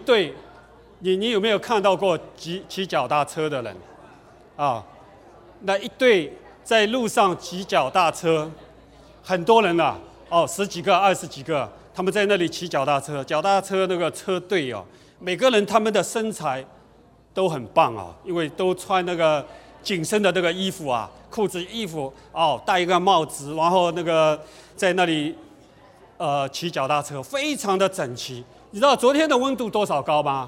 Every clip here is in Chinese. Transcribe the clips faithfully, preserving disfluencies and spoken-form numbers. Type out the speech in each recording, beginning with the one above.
队，你你有没有看到过骑骑脚踏车的人？啊，那一队在路上骑脚踏车，很多人啊，哦，十几个、二十几个，他们在那里骑脚踏车，脚踏车那个车队哦，每个人他们的身材都很棒啊，因为都穿那个紧身的那个衣服啊，裤子、衣服哦，戴一个帽子，然后那个在那里呃骑脚踏车，非常的整齐。你知道昨天的温度多少高吗？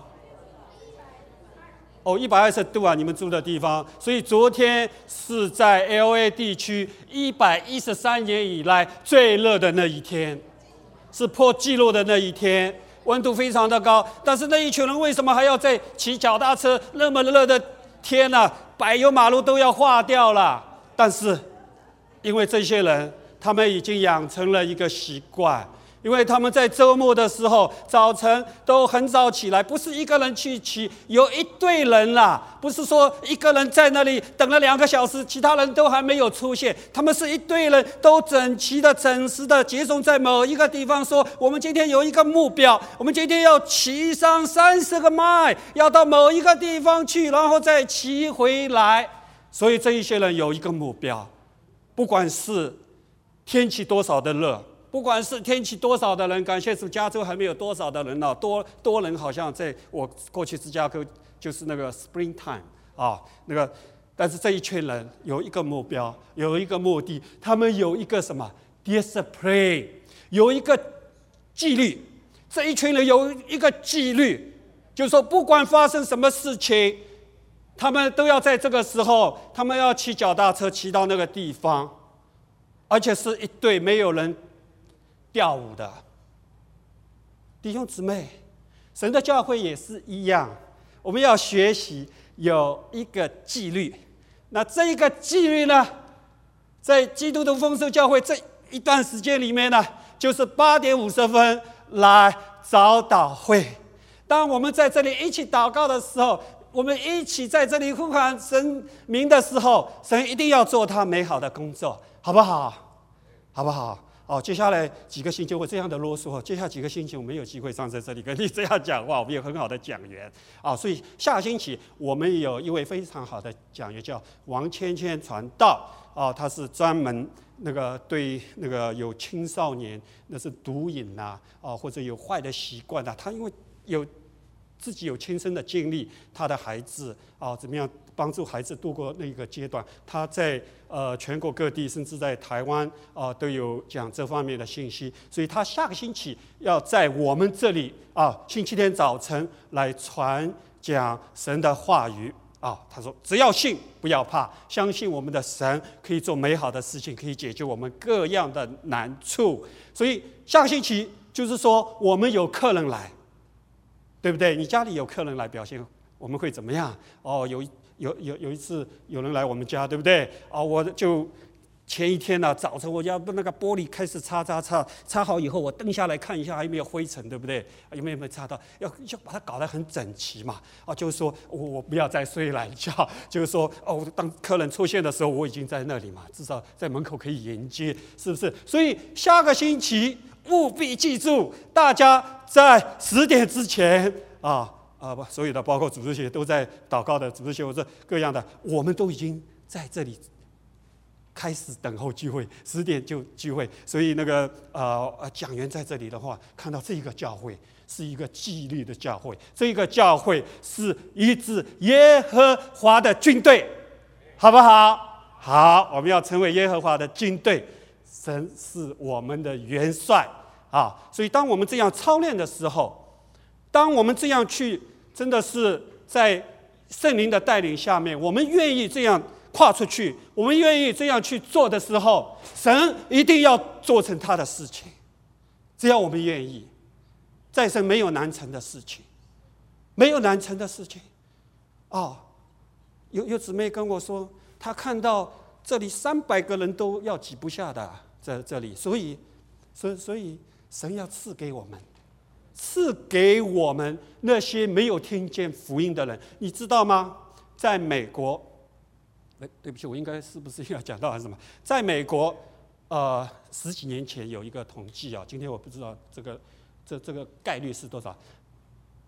哦，一百二十度啊！你们住的地方，所以昨天是在 L A 地区一百一十三年以来最热的那一天，是破纪录的那一天，温度非常的高。但是那一群人为什么还要在骑脚踏车？那么热的天啊，柏油马路都要化掉了。但是，因为这些人，他们已经养成了一个习惯。因为他们在周末的时候，早晨都很早起来，不是一个人去骑，有一队人啦，不是说一个人在那里等了两个小时，其他人都还没有出现，他们是一队人，都整齐的、整实的集中在某一个地方，说我们今天有一个目标，我们今天要骑上三十个迈，要到某一个地方去，然后再骑回来。所以这一些人有一个目标，不管是天气多少的热。不管是天气多少的人，感谢主，加州还没有多少的人呢、啊，多多人好像在我过去芝加哥就是那个 springtime 啊，那个，但是这一群人有一个目标，有一个目的，他们有一个什么 discipline， 有一个纪律，这一群人有一个纪律，就是说不管发生什么事情，他们都要在这个时候，他们要骑脚踏车骑到那个地方，而且是一队，没有人跳舞的。弟兄姊妹，神的教会也是一样，我们要学习有一个纪律。那这一个纪律呢，在基督的丰收教会这一段时间里面呢，就是八点五十分来早祷会。当我们在这里一起祷告的时候，我们一起在这里呼喊神名的时候，神一定要做他美好的工作，好不好？好不好？哦，接下来几个星期我这样的啰嗦，接下来几个星期我没有机会站在这里跟你这样讲话，我们有很好的讲员啊，所以下星期我们有一位非常好的讲员叫王芊芊传道啊，他是专门那个对那个有青少年那是毒瘾呐啊，或者有坏的习惯啊，他因为有自己有亲身的经历，他的孩子啊怎么样帮助孩子度过那个阶段，他在呃全国各地，甚至在台湾啊、呃、都有讲这方面的信息，所以他下个星期要在我们这里啊，星期天早晨来传讲神的话语啊。他说：“只要信，不要怕，相信我们的神可以做美好的事情，可以解决我们各样的难处。”所以下个星期就是说，我们有客人来，对不对？你家里有客人来表现，我们会怎么样？哦，有有有有一次有人来我们家，对不对？哦，我就前一天呢、啊、早晨我要那个玻璃开始擦擦擦擦好以后，我蹬下来看一下还有没有灰尘，对不对？有没有没有擦到？要要把它搞得很整齐嘛。啊，就是说我我不要再睡懒觉，就是说哦，当客人出现的时候，我已经在那里嘛，至少在门口可以迎接，是不是？所以下个星期务必记住，大家在十点之前啊。啊，所有的包括组织学都在祷告的组织学，或者各样的，我们都已经在这里开始等候聚会，十点就聚会。所以那个呃讲员在这里的话，看到这一个教会是一个纪律的教会，这一个教会是一支耶和华的军队，好不好？好，我们要成为耶和华的军队，神是我们的元帅啊。所以当我们这样操练的时候，当我们这样去。真的是在圣灵的带领下面，我们愿意这样跨出去，我们愿意这样去做的时候，神一定要做成他的事情。只要我们愿意，在神没有难成的事情，没有难成的事情。哦，有有姊妹跟我说，她看到这里三百个人都要挤不下的，在这里，所以，所以所以神要赐给我们。赐给我们那些没有听见福音的人，你知道吗？在美国，哎，对不起，我应该是不是要讲到还是什么？在美国，呃，十几年前有一个统计啊，今天我不知道这个这这个概率是多少。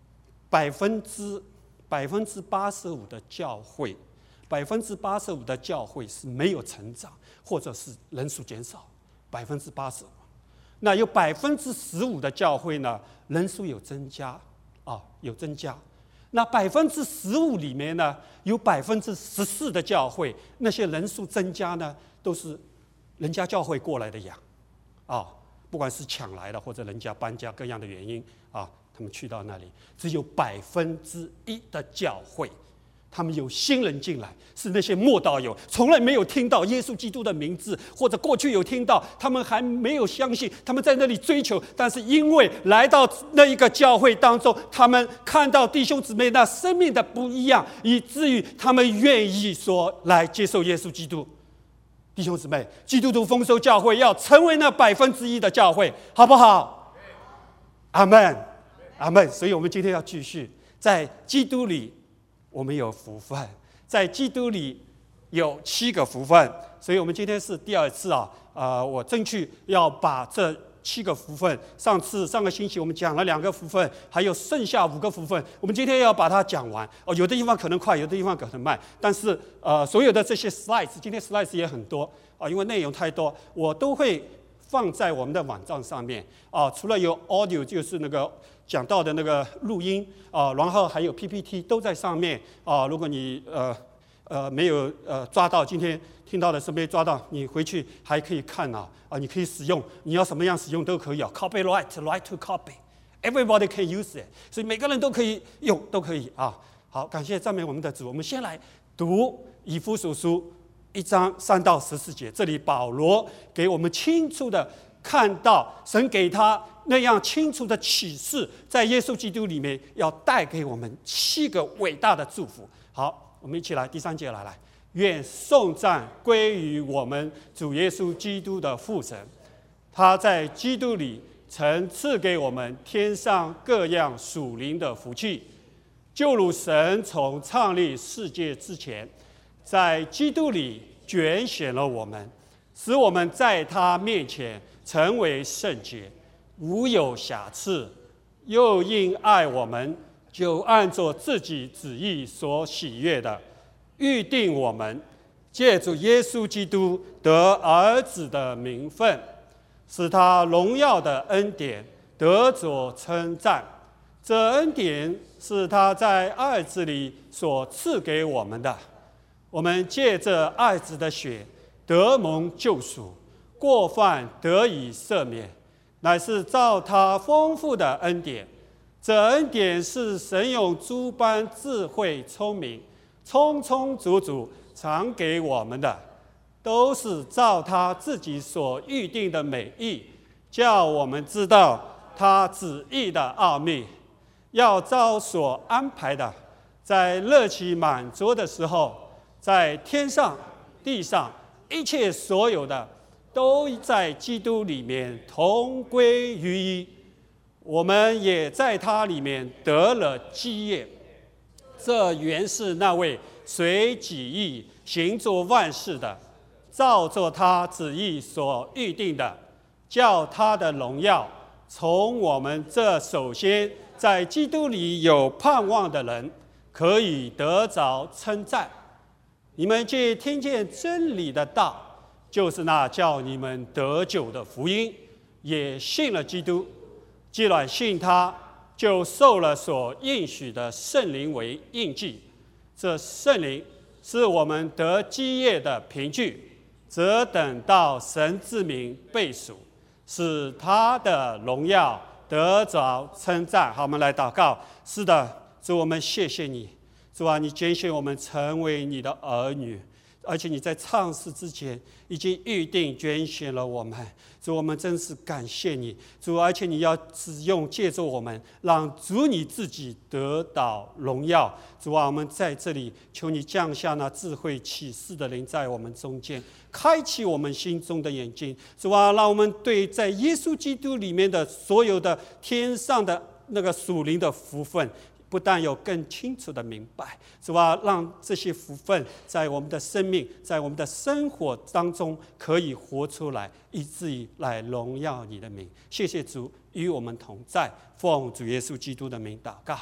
百分之百分之八十五的教会，百分之八十五的教会是没有成长，或者是人数减少，百分之八十五。那有百分之十五的教会呢，人数有增加，啊，有增加。那百分之十五里面呢，有百分之十四的教会，那些人数增加呢，都是人家教会过来的羊，啊，不管是抢来的或者人家搬家各样的原因啊，他们去到那里，只有百分之一的教会，他们有新人进来，是那些默祷友，从来没有听到耶稣基督的名字，或者过去有听到，他们还没有相信，他们在那里追求，但是因为来到那一个教会当中，他们看到弟兄姊妹那生命的不一样，以至于他们愿意说来接受耶稣基督。弟兄姊妹，基督徒丰收教会要成为那百分之一的教会，好不好？阿们，阿们。所以我们今天要继续在基督里。我们有福分，在基督里有七个福分，所以我们今天是第二次啊，呃，我争取要把这七个福分，上次上个星期我们讲了两个福分，还有剩下五个福分，我们今天要把它讲完。哦，有的地方可能快，有的地方可能慢，但是呃，所有的这些 slides， 今天 slides 也很多啊，因为内容太多，我都会放在我们的网站上面啊，除了有 audio 就是那个讲到的那个录音啊，然后还有 P P T 都在上面啊。如果你呃呃没有呃抓到今天听到的是没抓到，你回去还可以看啊啊，你可以使用，你要什么样使用都可以啊。Copyright, right to copy, everybody can use it， 所以每个人都可以用，都可以啊。好，感谢赞美我们的主。我们先来读以弗所书一章三到十四节，这里保罗给我们清楚的看到神给他那样清楚的启示，在耶稣基督里面要带给我们七个伟大的祝福。好，我们一起来第三节来来，愿颂赞归于我们主耶稣基督的父神，他在基督里曾赐给我们天上各样属灵的福气，就如神从创立世界之前，在基督里拣选了我们，使我们在他面前成为圣洁，无有瑕疵，又因爱我们，就按照自己旨意所喜悦的，预定我们借助耶稣基督得儿子的名分，使他荣耀的恩典得着称赞。这恩典是他在爱子里所赐给我们的，我们借着爱子的血得蒙救赎，过犯得以赦免，乃是照他丰富的恩典。这恩典是神用诸般智慧聪明充充足足常给我们的，都是照他自己所预定的美意，叫我们知道他旨意的奥秘，要照所安排的，在乐其满足的时候，在天上地上一切所有的都在基督里面同归于一，我们也在他里面得了基业。这原是那位随己意行作万事的，照着他旨意所预定的，叫他的荣耀从我们这首先在基督里有盼望的人可以得着称赞。你们既听见真理的道，就是那叫你们得救的福音，也信了基督。既然信他，就受了所应许的圣灵为印记。这圣灵是我们得基业的凭据，则等到神之名被赎，使他的荣耀得着称赞。好，我们来祷告。是的，主，我们谢谢你，主啊，你拣选我们成为你的儿女，而且你在创世之前已经预定拣选了我们。主，我们真是感谢你，主，而且你要使用借助我们，让主你自己得到荣耀。主啊，我们在这里求你降下那智慧启示的灵在我们中间，开启我们心中的眼睛。主啊，让我们对在耶稣基督里面的所有的天上的那个属灵的福分，不但有更清楚的明白，是吧？让这些福分在我们的生命，在我们的生活当中可以活出来，以至于来荣耀你的名。谢谢主与我们同在，奉主耶稣基督的名祷告。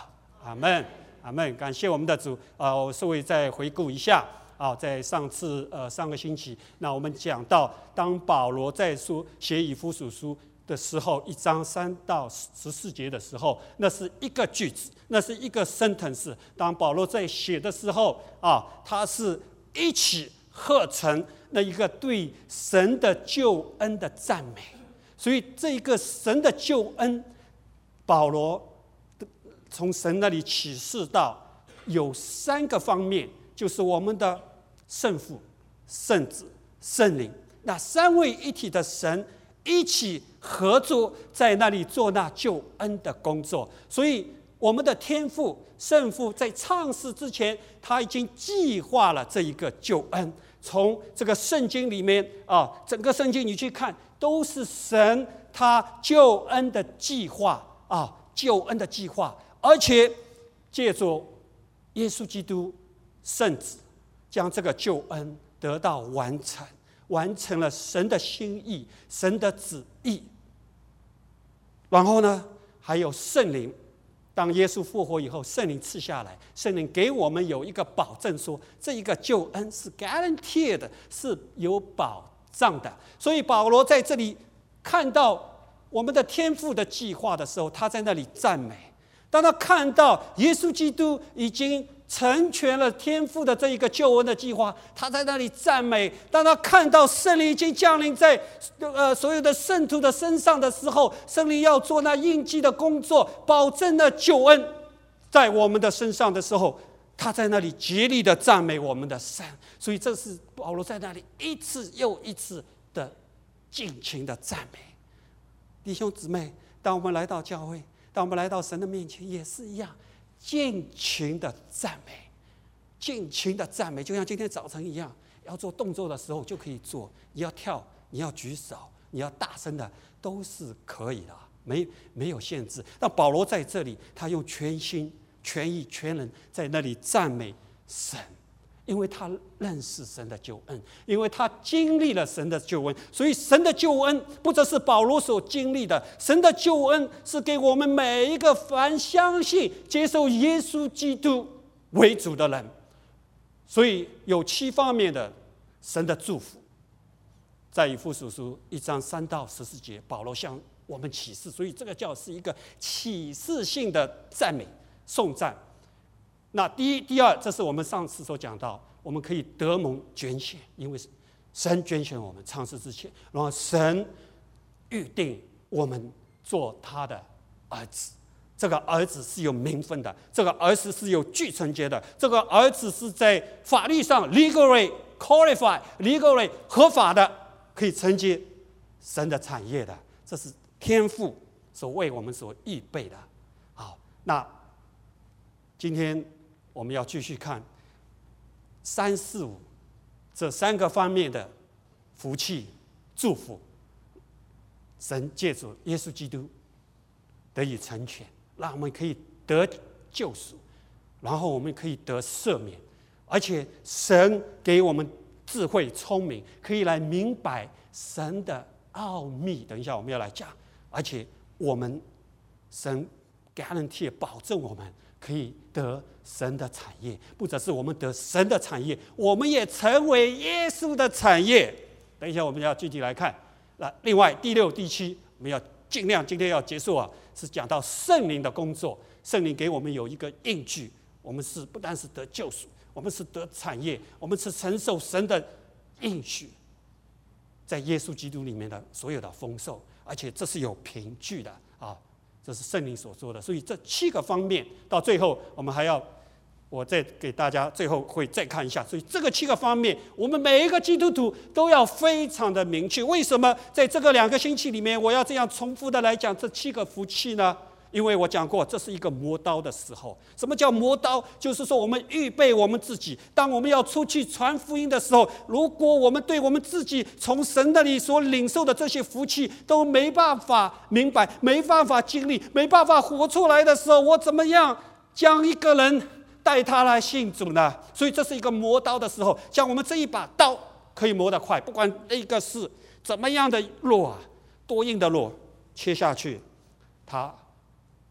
阿们，阿们，感谢我们的主啊！我稍微再回顾一下啊，在上次呃上个星期，那我们讲到，当保罗在书写以弗所书的时候，一章三到十四节的时候，那是一个句子，那是一个 sentence。当保罗在写的时候啊，他是一起合成那一个对神的救恩的赞美。所以这个神的救恩，保罗从神那里启示到有三个方面，就是我们的圣父、圣子、圣灵，那三位一体的神一起合作，在那里做那救恩的工作。所以我们的天父、圣父在创世之前，他已经计划了这一个救恩。从这个圣经里面啊，整个圣经你去看，都是神他救恩的计划啊，救恩的计划，而且借着耶稣基督圣子，将这个救恩得到完成。完成了神的心意，神的旨意。然后呢，还有圣灵。当耶稣复活以后，圣灵赐下来，圣灵给我们有一个保证说，这一个救恩是 guaranteed 的，是有保障的。所以保罗在这里看到我们的天父的计划的时候，他在那里赞美。当他看到耶稣基督已经成全了天父的这一个救恩的计划，他在那里赞美。当他看到圣灵已经降临在呃所有的圣徒的身上的时候，圣灵要做那印记的工作，保证了救恩在我们的身上的时候，他在那里竭力的赞美我们的神。所以这是保罗在那里一次又一次的尽情的赞美。弟兄姊妹，当我们来到教会，当我们来到神的面前，也是一样，尽情的赞美，尽情的赞美，就像今天早晨一样，要做动作的时候就可以做，你要跳，你要举手，你要大声的，都是可以的，没没有限制。那保罗在这里，他用全心、全意、全人在那里赞美神。因为他认识神的救恩，因为他经历了神的救恩，所以神的救恩不只是保罗所经历的，神的救恩是给我们每一个凡相信接受耶稣基督为主的人。所以有七方面的神的祝福，在以弗所书一章三到十四节，保罗向我们启示，所以这个叫是一个启示性的赞美颂赞。那第一、第二，这是我们上次所讲到，我们可以得蒙拣选，因为神拣选我们创世之前，然后神预定我们做他的儿子。这个儿子是有名分的，这个儿子是有具承接的，这个儿子是在法律上 legally qualified legally 合法的，可以承接神的产业的。这是天父所为我们所预备的。好，那今天我们要继续看三四五这三个方面的福气祝福，神借助耶稣基督得以成全，让我们可以得救赎，然后我们可以得赦免，而且神给我们智慧聪明，可以来明白神的奥秘。等一下我们要来讲，而且我们神 guarantee 保证我们可以得神的产业，不只是我们得神的产业，我们也成为耶稣的产业。等一下我们要具体来看。那另外第六、第七，我们要尽量今天要结束啊，是讲到圣灵的工作。圣灵给我们有一个印据，我们是不单是得救赎，我们是得产业，我们是承受神的应许，在耶稣基督里面的所有的丰收，而且这是有凭据的啊。这是圣灵所说的。所以这七个方面，到最后我们还要，我再给大家最后会再看一下。所以这个七个方面，我们每一个基督徒都要非常的明确。为什么在这个两个星期里面，我要这样重复的来讲这七个福气呢？因为我讲过，这是一个磨刀的时候。什么叫磨刀？就是说我们预备我们自己，当我们要出去传福音的时候，如果我们对我们自己从神那里所领受的这些福气都没办法明白，没办法经历，没办法活出来的时候，我怎么样将一个人带他来信主呢？所以这是一个磨刀的时候。像我们这一把刀可以磨得快，不管那个是怎么样的肉啊，多硬的肉，切下去它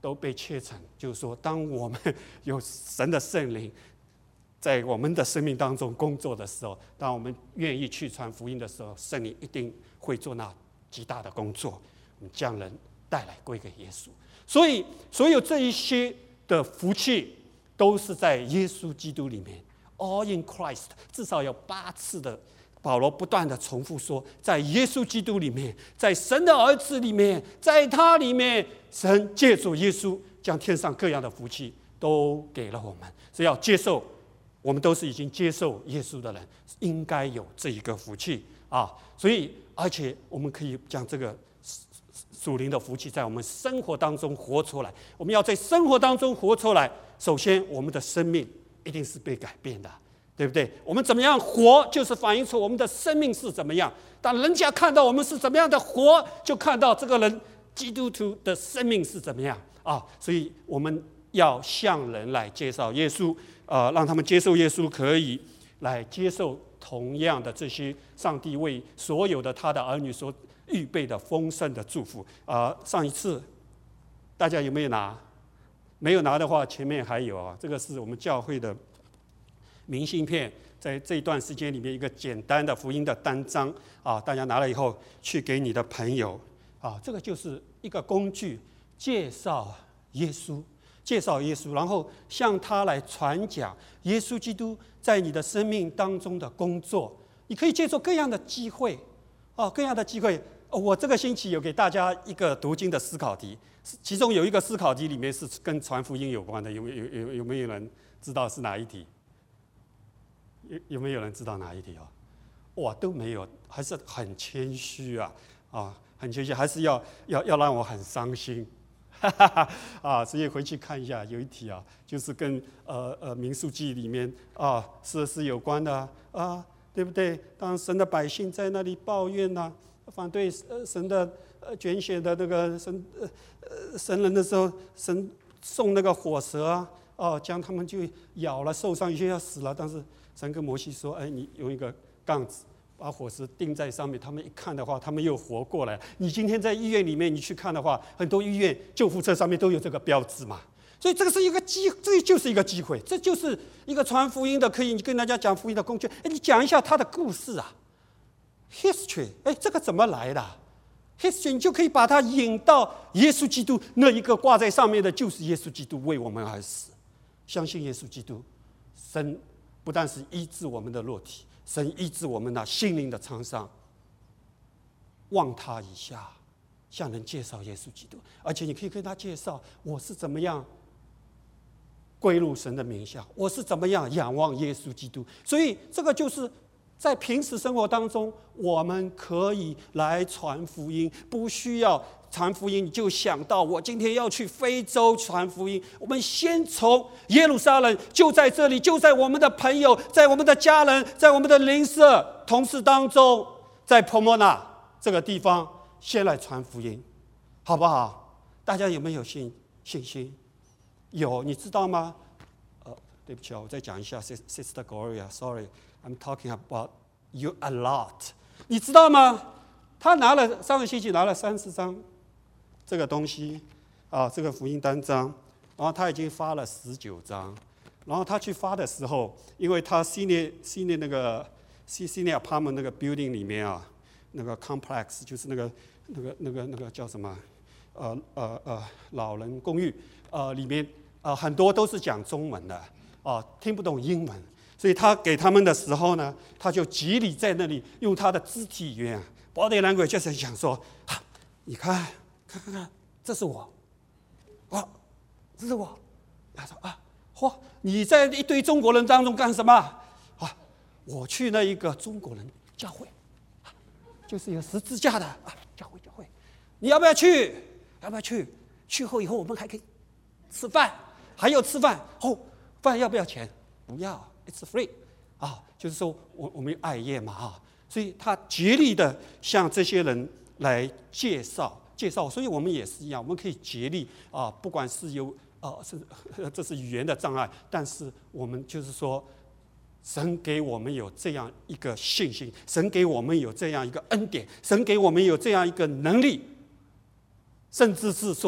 都被切成，就是说，当我们有神的圣灵在我们的生命当中工作的时候，当我们愿意去传福音的时候，圣灵一定会做那极大的工作，将人带来归给耶稣。所以，所有这一些的福气，都是在耶稣基督里面 ，all in Christ。至少有八次的保罗不断的重复说，在耶稣基督里面，在神的儿子里面，在他里面，神借助耶稣将天上各样的福气都给了我们，所以要接受。我们都是已经接受耶稣的人，应该有这一个福气啊！所以，而且我们可以将这个属灵的福气在我们生活当中活出来。我们要在生活当中活出来，首先，我们的生命一定是被改变的，对不对？我们怎么样活，就是反映出我们的生命是怎么样。当人家看到我们是怎么样的活，就看到这个人基督徒的生命是怎么样啊！所以，我们要向人来介绍耶稣。呃，让他们接受耶稣，可以来接受同样的这些上帝为所有的他的儿女所预备的丰盛的祝福。啊、呃，上一次大家有没有拿？没有拿的话，前面还有啊。这个是我们教会的明信片，在这一段时间里面一个简单的福音的单章啊，大家拿了以后去给你的朋友啊，这个就是一个工具，介绍耶稣。介绍耶稣，然后向他来传讲耶稣基督在你的生命当中的工作。你可以借助各样的机会，哦，各样的机会。我这个星期有给大家一个读经的思考题，其中有一个思考题里面是跟传福音有关的，有有有有没有人知道是哪一题？有有没有人知道哪一题啊？哇，都没有，还是很谦虚啊，啊，很谦虚，还是要要要让我很伤心。啊，所以回去看一下，有一题啊，就是跟呃呃民数记里面啊是是有关的 啊, 啊，对不对？当神的百姓在那里抱怨呐、啊，反对呃神的呃拣选的那个神呃呃神人的时候，神送那个火蛇啊，哦，将他们就咬了，受伤，有些要死了。但是神跟摩西说：“哎，你用一个杠子。”把火石钉在上面，他们一看的话，他们又活过来。你今天在医院里面，你去看的话，很多医院救护车上面都有这个标志嘛。所以这个是一个机，这就是一个机会，这就是一个传福音的，可以跟大家讲福音的工具。哎，你讲一下他的故事啊 ，history， 哎，这个怎么来的 ？history， 你就可以把它引到耶稣基督那一个挂在上面的，就是耶稣基督为我们而死。相信耶稣基督，神不但是医治我们的肉体。神医治我们那心灵的创伤，望他一下，向人介绍耶稣基督，而且你可以跟他介绍我是怎么样归入神的名下，我是怎么样仰望耶稣基督。所以这个就是在平时生活当中，我们可以来传福音，不需要传福音你就想到我今天要去非洲传福音。我们先从耶路撒冷，就在这里，就在我们的朋友，在我们的家人，在我们的邻舍同事当中，在波莫纳这个地方先来传福音，好不好？大家有没有信信心？有，你知道吗？呃，对不起啊，我再讲一下 ，Sister Gloria，Sorry，I'm talking about you a lot。你知道吗？他拿了上个星期拿了三十张这个东西啊，这个福音单张，然后他已经发了十九张。然后他去发的时候，因为他 senior senior 那个 senior apartment 那个 building 里面啊，那个 complex 就是那个那个那个那个叫什么？呃呃呃，老人公寓呃里面呃很多都是讲中文的啊，听不懂英文，所以他给他们的时候呢，他就极力在那里用他的肢体语言 body language 就是想说，啊，你看看看看，这是我，啊，这是我，他说啊。嚯！你在一堆中国人当中干什么？啊，我去那一个中国人教会，啊、就是有十字架的啊，教会教会，你要不要去？要不要去？去后以后我们还可以吃饭，还有吃饭哦，饭要不要钱？不要 ，it's free 啊，就是说我我们爱业嘛啊，所以他竭力的向这些人来介绍介绍，所以我们也是一样，我们可以竭力啊，不管是有。哦，是，这是语言的障碍，但是我们就是说，神给我们有这样一个信心，神给我们有这样一个恩典，神给我们有这样一个能力，甚至是说，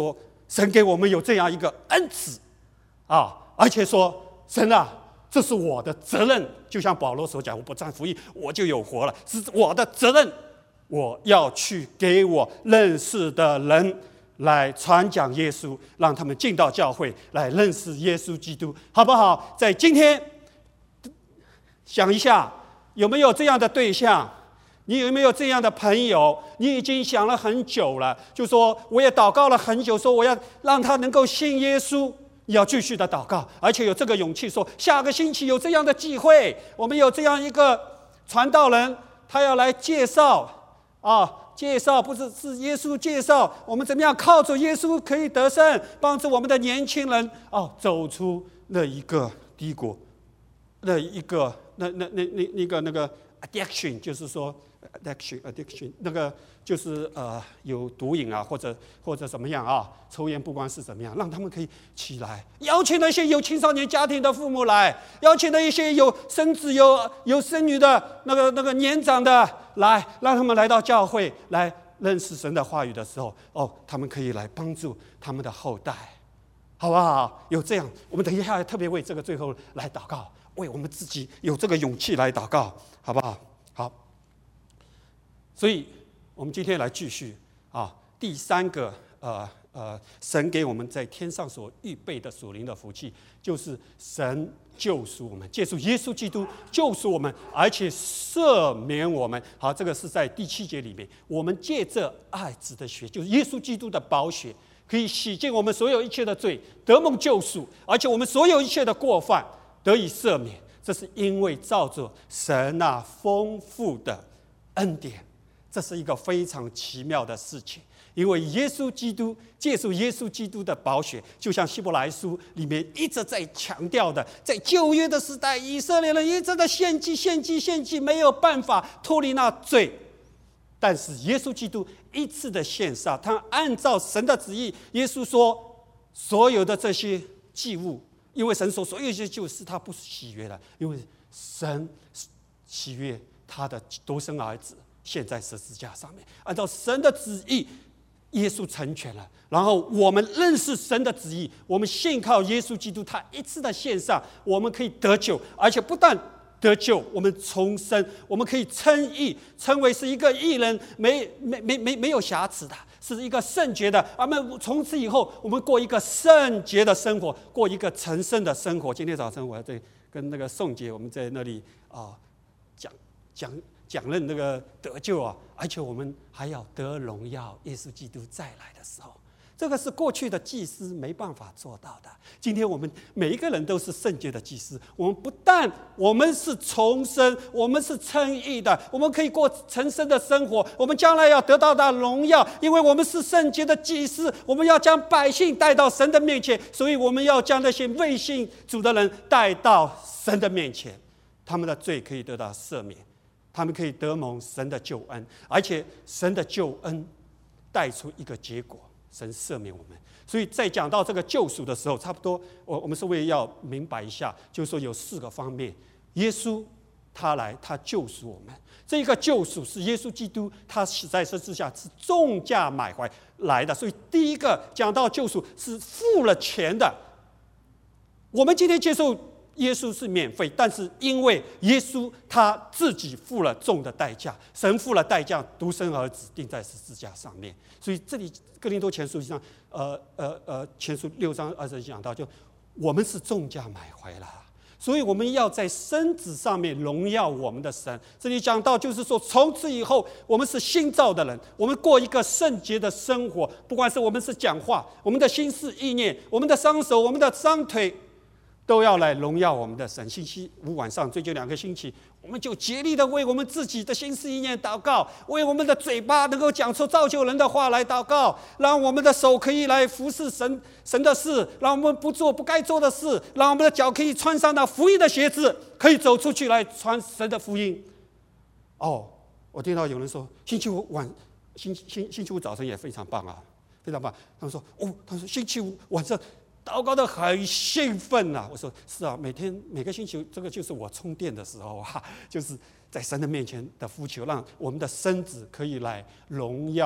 神给我们有这样一个恩赐啊，而且说神啊，这是我的责任，就像保罗所讲，我不传福音我就有活了，是我的责任，我要去给我认识的人来传讲耶稣，让他们进到教会来认识耶稣基督，好不好？在今天想一下，有没有这样的对象？你有没有这样的朋友？你已经想了很久了，就说我也祷告了很久，说我要让他能够信耶稣。你要继续的祷告，而且有这个勇气说，下个星期有这样的机会，我们有这样一个传道人，他要来介绍啊，介绍不是是耶稣介绍我们怎么样靠着耶稣可以得胜，帮助我们的年轻人哦走出那一个低谷，那一个那那那那那个那个 addiction， 就是说 addiction addiction 那个就是呃有毒瘾啊，或者或者怎么样啊，抽烟不光是怎么样，让他们可以起来，邀请那些有青少年家庭的父母来，邀请那一些有生子有有生女的那个那个年长的来，让他们来到教会来认识神的话语的时候，哦，他们可以来帮助他们的后代，好不好？有这样，我们等一下特别为这个最后来祷告，为我们自己有这个勇气来祷告，好不好？好。所以我们今天来继续啊，第三个呃呃，神给我们在天上所预备的属灵的福气，就是神救赎我们，借助耶稣基督救赎我们，而且赦免我们。好，这个是在第七节里面，我们借着爱子的血，就是耶稣基督的宝血，可以洗净我们所有一切的罪，得蒙救赎，而且我们所有一切的过犯得以赦免。这是因为照着神那丰富的恩典。这是一个非常奇妙的事情，因为耶稣基督借助耶稣基督的宝血，就像希伯来书里面一直在强调的，在旧约的时代，以色列人一直在献祭、献祭、献祭，没有办法脱离那罪。但是耶稣基督一次的献上，他按照神的旨意，耶稣说，所有的这些祭物，因为神说所有这些祭物是他不喜悦的，因为神喜悦他的独生儿子。献在十字架上面，按照神的旨意，耶稣成全了。然后我们认识神的旨意，我们信靠耶稣基督，他一次的献上，我们可以得救，而且不但得救，我们重生，我们可以称义，称为是一个义人，没没没没没有瑕疵的，是一个圣洁的。我们从此以后，我们过一个圣洁的生活，过一个成圣的生活。今天早晨我在跟那个宋姐，我们在那里啊讲讲。讲论那个得救啊，而且我们还要得荣耀。耶稣基督再来的时候，这个是过去的祭司没办法做到的。今天我们每一个人都是圣洁的祭司，我们不但我们是重生，我们是称义的，我们可以过成圣的生活，我们将来要得到的荣耀，因为我们是圣洁的祭司，我们要将百姓带到神的面前，所以我们要将那些未信主的人带到神的面前，他们的罪可以得到赦免，他们可以得蒙神的救恩，而且神的救恩带出一个结果，神赦免我们。所以在讲到这个救赎的时候，差不多我我们是为了要明白一下，就是说有四个方面，耶稣他来，他救赎我们。这个救赎是耶稣基督他死在十字架是重价买回来的，所以第一个讲到救赎是付了钱的。我们今天接受耶稣是免费，但是因为耶稣他自己付了重的代价，神付了代价，独生儿子钉在十字架上面。所以这里哥林多前书上，呃呃呃，前书六章二十讲到，就我们是重价买回来，所以我们要在身子上面荣耀我们的神。这里讲到就是说，从此以后我们是新造的人，我们过一个圣洁的生活，不管是我们是讲话，我们的心思意念，我们的双手，我们的双腿，都要来荣耀我们的神。星期五晚上，最近两个星期，我们就竭力的为我们自己的心思意念祷告，为我们的嘴巴能够讲出造就人的话来祷告，让我们的手可以来服侍神神的事，让我们不做不该做的事，让我们的脚可以穿上那福音的鞋子，可以走出去来传神的福音。哦，我听到有人说，星期五晚星星星期五早晨也非常棒啊，非常棒。他们说，哦，他说星期五晚上祷告得很兴奋啊！我说是啊，每天每个星期，这个就是我充电的时候啊，就是在神的面前的呼求，让我们的身子可以来荣耀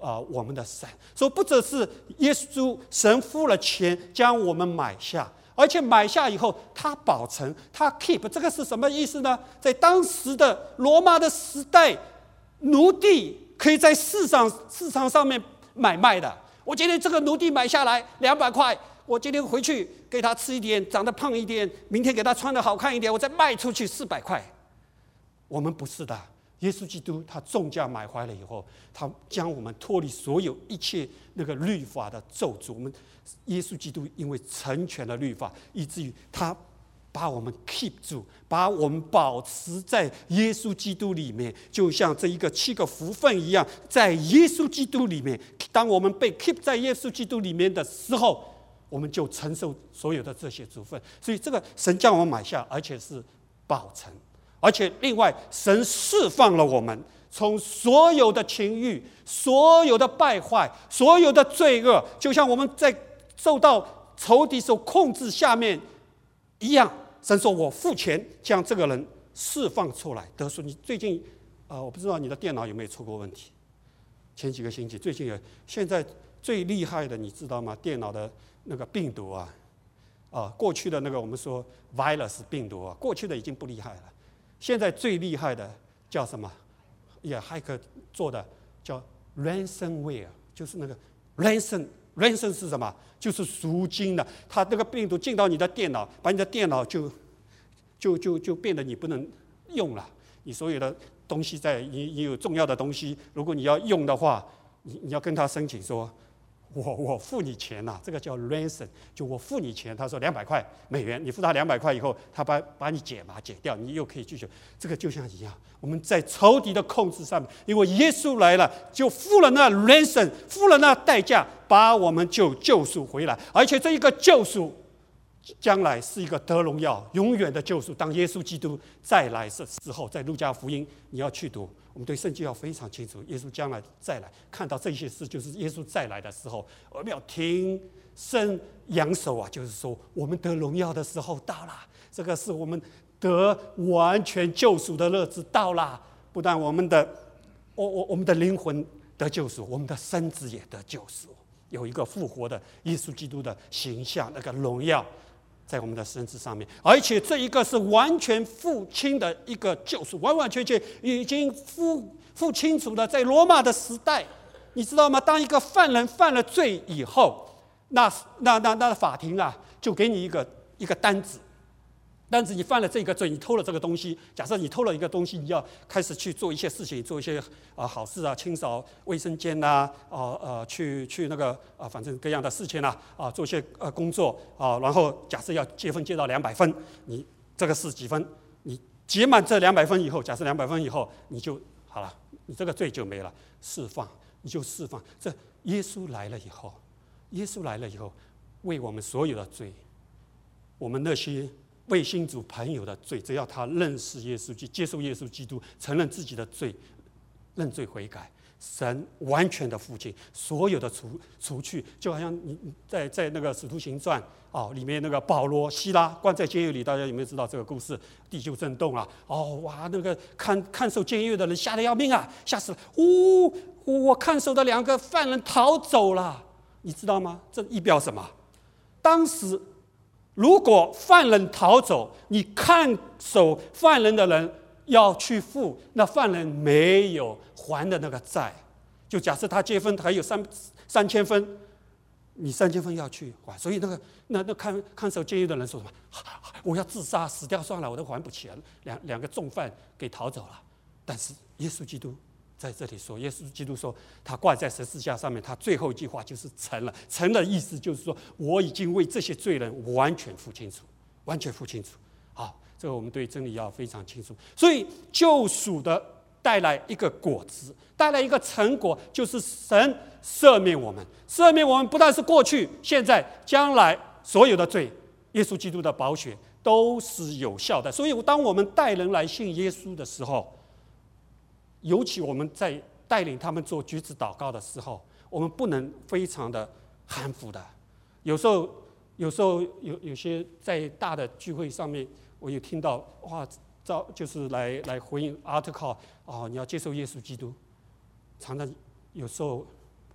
呃我们的神。所以不只是耶稣神付了钱将我们买下，而且买下以后他保存，他 keep， 这个是什么意思呢？在当时的罗马的时代，奴隶可以在市场市场上面买卖的。我今天这个奴隶买下来两百块，我今天回去给他吃一点，长得胖一点，明天给他穿得好看一点，我再卖出去四百块。我们不是的，耶稣基督他重价买回来以后，他将我们脱离所有一切那个律法的咒诅。我们耶稣基督因为成全了律法，以至于他把我们 keep 住，把我们保持在耶稣基督里面，就像这一个七个福分一样，在耶稣基督里面。当我们被 keep 在耶稣基督里面的时候，我们就承受所有的这些福分。所以这个神将我们买下，而且是保存，而且另外神释放了我们，从所有的情欲、所有的败坏、所有的罪恶，就像我们在受到仇敌所控制下面一样。神说：“我付钱将这个人释放出来。”得说，你最近啊、呃，我不知道你的电脑有没有出过问题。前几个星期，最近有，现在最厉害的，你知道吗？电脑的那个病毒啊，啊，过去的那个我们说 virus 病毒啊，过去的已经不厉害了。现在最厉害的叫什么？也骇客做的叫 ransomware， 就是那个 ransom。ransom 是什么？就是赎金的。它那个病毒进到你的电脑，把你的电脑就就就就变得你不能用了。你所有的东西在你你有重要的东西，如果你要用的话，你你要跟他申请说，我我付你钱呐、啊，这个叫 ransom， 就我付你钱。他说两百块美元，你付他两百块以后，他把把你解码解掉，你又可以继续。这个就像一样，我们在仇敌的控制上面，因为耶稣来了，就付了那 ransom， 付了那代价，把我们就救赎回来。而且这一个救赎，将来是一个得荣耀、永远的救赎。当耶稣基督再来的时候，在路加福音你要去读，我们对圣经要非常清楚。耶稣将来再来，看到这些事，就是耶稣再来的时候，我们要挺身扬手啊，就是说我们得荣耀的时候到了。这个是我们得完全救赎的日子到了。不但我们的我我我们的灵魂得救赎，我们的身子也得救赎，有一个复活的耶稣基督的形象，那个荣耀在我们的身子上面。而且这一个是完全付清的一个救赎，完完全全已经付付清楚了。在罗马的时代，你知道吗？当一个犯人犯了罪以后，那那那那法庭啊，就给你一个一个单子。但是你犯了这个罪，你偷了这个东西。假设你偷了一个东西，你要开始去做一些事情，做一些啊、呃、好事啊，清扫卫生间呐、啊，呃呃，去去那个啊、呃，反正各样的事情啊，啊、呃，做一些呃工作啊、呃。然后假设要接分接到两百分，你这个是几分？你结满这两百分以后，假设两百分以后，你就好了，你这个罪就没了，释放，你就释放。这耶稣来了以后，耶稣来了以后，为我们所有的罪，我们那些未信主朋友的罪，只要他认识耶稣基督，接受耶稣基督，承认自己的罪，认罪悔改，神完全的付清，所有的除除去，就好像你在在那个使徒行传哦里面那个保罗、希拉关在监狱里，大家有没有知道这个故事？地就震动了，哦哇，那个看看守监狱的人吓得要命啊，吓死了！呜、哦，我看守的两个犯人逃走了，你知道吗？这意表什么？当时如果犯人逃走，你看守犯人的人要去付那犯人没有还的那个债。就假设他结分还有三三千分，你三千分要去还。所以那个那那看看守监狱的人说什么？我要自杀死掉算了，我都还不起了。两两个重犯给逃走了，但是耶稣基督在这里说，耶稣基督说，他挂在十字架上面，他最后一句话就是成了。成了意思就是说，我已经为这些罪人完全付清楚，完全付清楚。好，这个我们对真理要非常清楚。所以救赎的带来一个果子，带来一个成果，就是神赦免我们，赦免我们不但是过去、现在、将来所有的罪，耶稣基督的宝血都是有效的。所以当我们带人来信耶稣的时候，尤其我们在带领他们做举止祷告的时候，我们不能非常的含糊的。有时候，有时候有有些在大的聚会上面，我有听到哇，照就是来来回应 altar call 哦，你要接受耶稣基督。常常有时候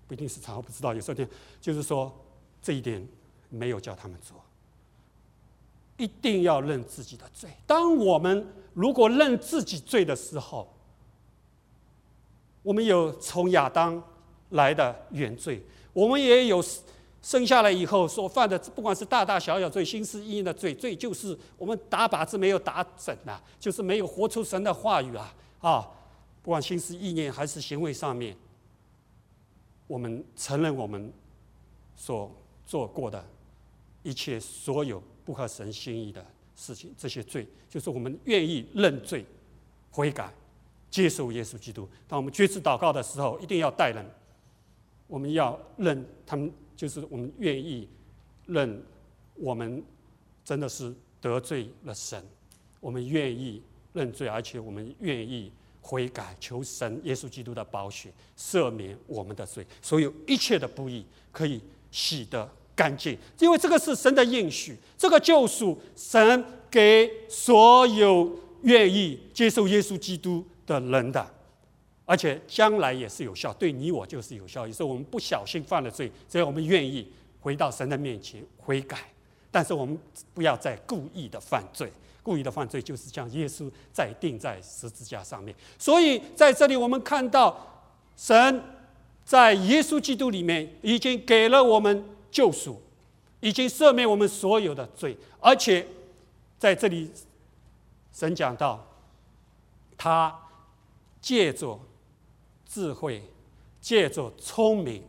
不一定是常，我不知道。有时候听就是说这一点没有叫他们做，一定要认自己的罪。当我们如果认自己罪的时候，我们有从亚当来的原罪，我们也有生下来以后所犯的，不管是大大小小罪、心思意念的罪，罪就是我们打靶子没有打准啊，就是没有活出神的话语啊啊！不管心思意念还是行为上面，我们承认我们所做过的一切所有不合神心意的事情，这些罪就是我们愿意认罪、悔改、接受耶稣基督。当我们决志祷告的时候，一定要带人，我们要认他们。就是我们愿意认我们真的是得罪了神，我们愿意认罪，而且我们愿意悔改，求神耶稣基督的宝血赦免我们的罪，所有一切的不义可以洗得干净，因为这个是神的应许，这个救赎神给所有愿意接受耶稣基督的人的。而且将来也是有效，对你我就是有效。有时候我们不小心犯了罪，只要我们愿意回到神的面前悔改，但是我们不要再故意的犯罪。故意的犯罪就是将耶稣再钉在十字架上面。所以在这里我们看到，神在耶稣基督里面已经给了我们救赎，已经赦免我们所有的罪，而且在这里神讲到，他借着智慧，借着聪明，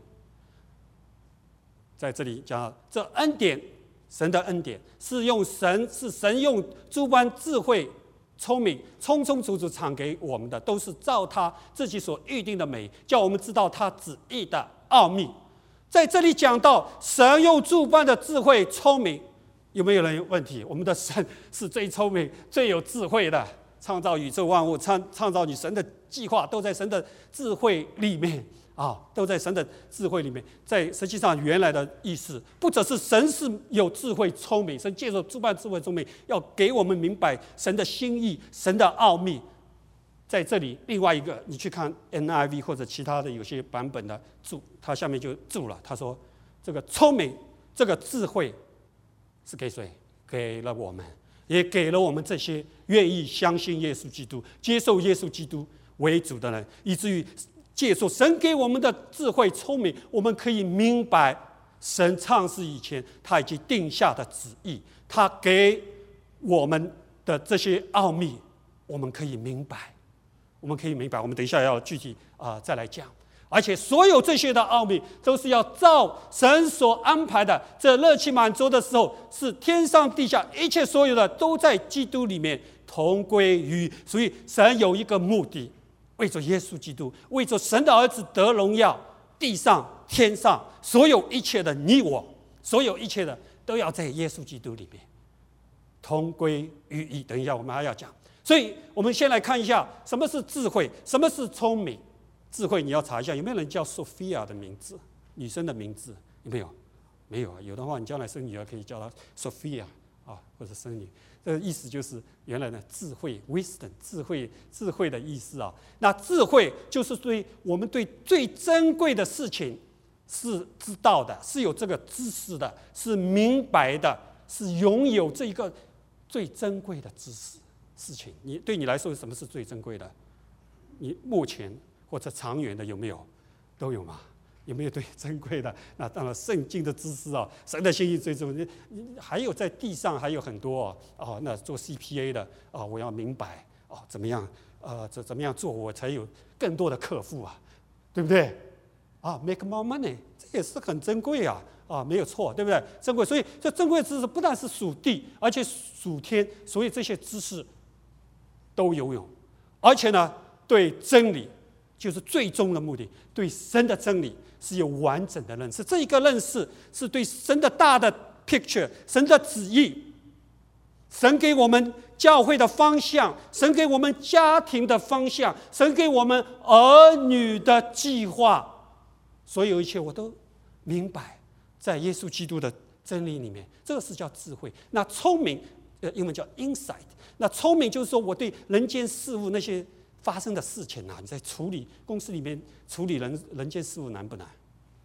在这里讲这恩典，神的恩典是用神是神用诸般智慧、聪明，充充足足赏给我们的，都是照他自己所预定的美，叫我们知道他旨意的奥秘。在这里讲到神用诸般的智慧、聪明，有没有人有问题？我们的神是最聪明、最有智慧的。创造宇宙万物，创创造你神的计划都在神的智慧里面啊，都在神的智慧里面。在实际上，原来的意思不只是神是有智慧聪明，神借着诸般智慧聪明，要给我们明白神的心意、神的奥秘。在这里，另外一个，你去看 N I V 或者其他的有些版本的注，它下面就注了，他说这个聪明、这个智慧是给谁？给了我们。也给了我们这些愿意相信耶稣基督、接受耶稣基督为主的人，以至于借助神给我们的智慧、聪明，我们可以明白神创世以前他已经定下的旨意，他给我们的这些奥秘，我们可以明白，我们可以明白。我们等一下要具体啊、呃、再来讲。而且所有这些的奥秘都是要照神所安排的，这乐期满足的时候，是天上地下一切所有的都在基督里面同归于一。所以神有一个目的，为着耶稣基督，为着神的儿子得荣耀，地上天上所有一切的你我，所有一切的都要在耶稣基督里面同归于一。等一下我们还要讲，所以我们先来看一下什么是智慧，什么是聪明。智慧你要查一下，有没有人叫 Sophia 的名字？女生的名字有没有？没有啊。有的话，你将来生女儿可以叫她 Sophia 啊，或者生女。这个意思就是原来的智慧 ，wisdom， 智慧，智慧的意思啊。那智慧就是对我们对最珍贵的事情是知道的，是有这个知识的，是明白的，是拥有这一个最珍贵的知识事情。你对你来说，什么是最珍贵的？你目前或者长远的有没有？都有吗？有没有对珍贵的？那当然，圣经的知识啊，神的心意最重要。还有在地上还有很多哦，哦那做 C P A 的啊、哦，我要明白哦，怎么样？呃，怎怎么样做，我才有更多的客户啊，对不对？啊 ，make more money， 这也是很珍贵啊，啊，没有错，对不对？珍贵，所以这珍贵的知识不但是属地，而且属天，所以这些知识都拥有，而且呢，对真理。就是最终的目的，对神的真理是有完整的认识。这一个认识是对神的大的 picture， 神的旨意，神给我们教会的方向，神给我们家庭的方向，神给我们儿女的计划，所有一切我都明白，在耶稣基督的真理里面，这个是叫智慧。那聪明，呃，英文叫 insight。那聪明就是说，我对人间事物那些发生的事情啊，你在处理公司里面处理人人间事务难不难？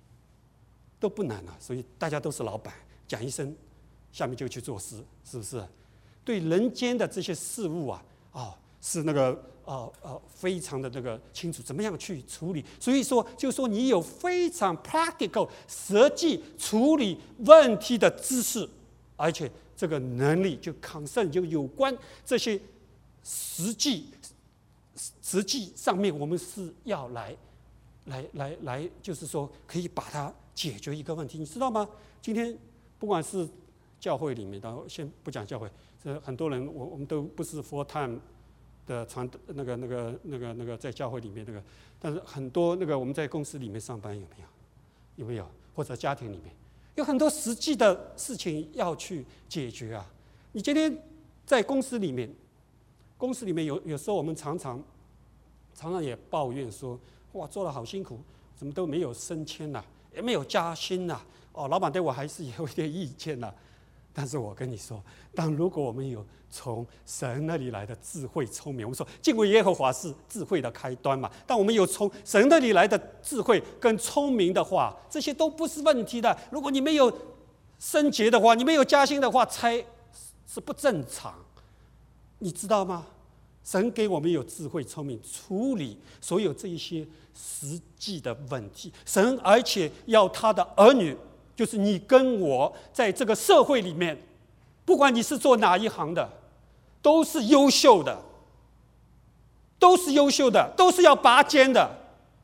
都不难啊，所以大家都是老板，讲一声，下面就去做事，是不是？对人间的这些事物啊，哦，是那个呃呃非常的那个清楚，怎么样去处理？所以说，就是说你有非常 practical 实际处理问题的知识，而且这个能力就 concern 就有关这些实际实际上面，我们是要来来来来，就是说可以把它解决一个问题，你知道吗？今天不管是教会里面的，先不讲教会，这很多人我我们都不是 full time 的传那个那个那个那个在教会里面那个，但是很多那个我们在公司里面上班有没有？有没有？或者家庭里面有很多实际的事情要去解决啊！你今天在公司里面，公司里面有有时候我们常常常常也抱怨说，哇，做得好辛苦，怎么都没有升迁呐、啊，也没有加薪呐、啊，哦，老板对我还是有一点意见呐、啊。但是我跟你说，当如果我们有从神那里来的智慧聪明，我们说敬畏耶和华是智慧的开端嘛。当我们有从神那里来的智慧跟聪明的话，这些都不是问题的。如果你没有升级的话，你没有加薪的话，才是不正常，你知道吗？神给我们有智慧聪明，处理所有这一些实际的问题。神而且要他的儿女。就是你跟我在这个社会里面，不管你是做哪一行的，都是优秀的，都是优秀的，都是要拔尖的，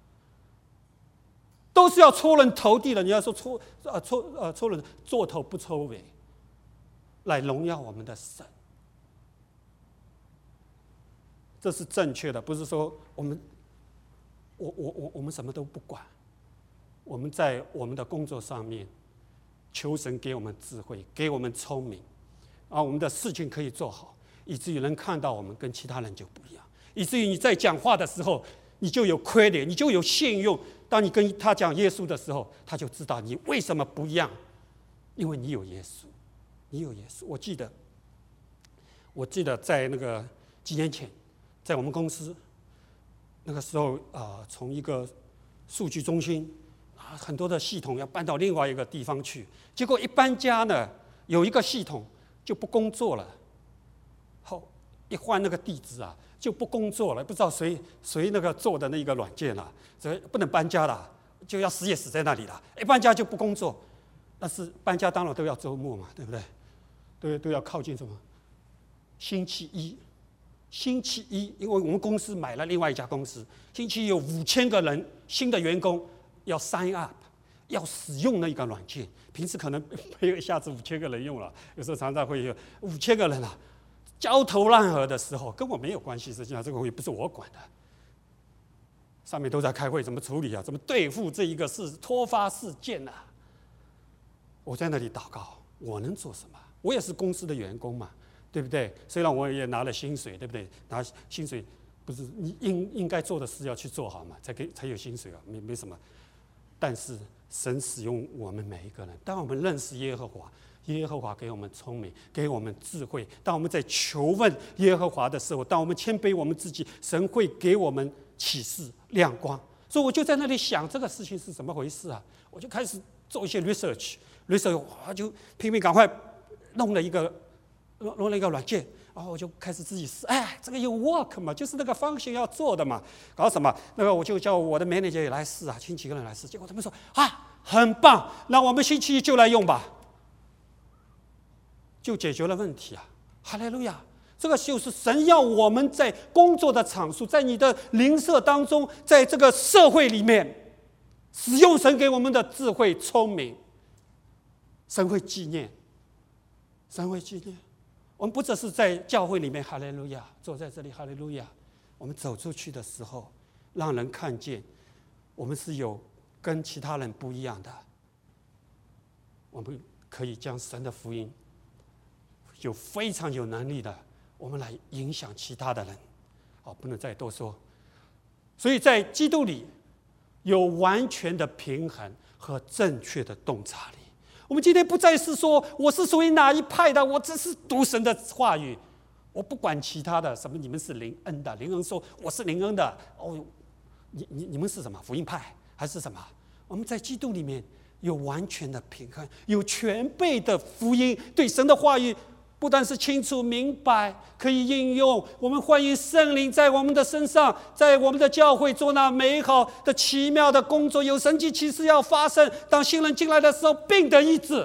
都是要出人头地的。你要说出呃出呃出人做头不抽尾，来荣耀我们的神，这是正确的。不是说我们我我我我们什么都不管，我们在我们的工作上面。求神给我们智慧，给我们聪明，啊，我们的事情可以做好，以至于能看到我们跟其他人就不一样，以至于你在讲话的时候，你就有credit，你就有信用。当你跟他讲耶稣的时候，他就知道你为什么不一样，因为你有耶稣，你有耶稣。我记得，我记得在那个几年前，在我们公司，那个时候啊、呃，从一个数据中心。很多的系统要搬到另外一个地方去，结果一搬家呢，有一个系统就不工作了。后一换那个地址啊，就不工作了，不知道谁谁那个做的那个软件啊，这不能搬家了，就要死也死在那里了。一搬家就不工作，但是搬家当然都要周末嘛，对不对？都都要靠近什么？星期一，星期一，因为我们公司买了另外一家公司，星期一有五千个人新的员工。要 sign up， 要使用那个软件，平时可能没有一下子五千个人用了，有时候常常会有五千个人啊，焦头烂额的时候，跟我没有关系，实际上这个也不是我管的，上面都在开会，怎么处理啊？怎么对付这一个事突发事件啊？我在那里祷告，我能做什么？我也是公司的员工嘛，对不对？虽然我也拿了薪水，对不对？拿薪水不是你应应该做的事要去做好嘛，才给才有薪水啊，没没什么。但是神使用我们每一个人，当我们认识耶和华，耶和华给我们聪明，给我们智慧。当我们在求问耶和华的时候，当我们谦卑我们自己，神会给我们启示亮光。所以我就在那里想这个事情是怎么回事啊？我就开始做一些 research，research， 我就拼命赶快弄了一个弄弄了一个软件。然后我就开始自己试，哎，这个有 work 嘛，就是那个方向要做的嘛。搞什么？那个我就叫我的 manager 也来试啊，请几个人来试。结果他们说啊，很棒，那我们星期一就来用吧，就解决了问题啊！哈利路亚！这个就是神要我们在工作的场所，在你的邻舍当中，在这个社会里面，使用神给我们的智慧、聪明，神会纪念，神会纪念。我们不只是在教会里面哈利路亚，坐在这里哈利路亚，我们走出去的时候，让人看见我们是有跟其他人不一样的。我们可以将神的福音有非常有能力的，我们来影响其他的人。好，不能再多说。所以在基督里有完全的平衡和正确的洞察力。我们今天不再是说我是属于哪一派的，我只是读神的话语，我不管其他的什么，你们是灵恩的，灵恩说我是灵恩的，哦，你你你们是什么福音派还是什么？我们在基督里面有完全的平衡，有全备的福音，对神的话语不但是清楚明白，可以应用。我们欢迎圣灵在我们的身上，在我们的教会做那美好的奇妙的工作，有神迹奇事要发生。当新人进来的时候，病得医治。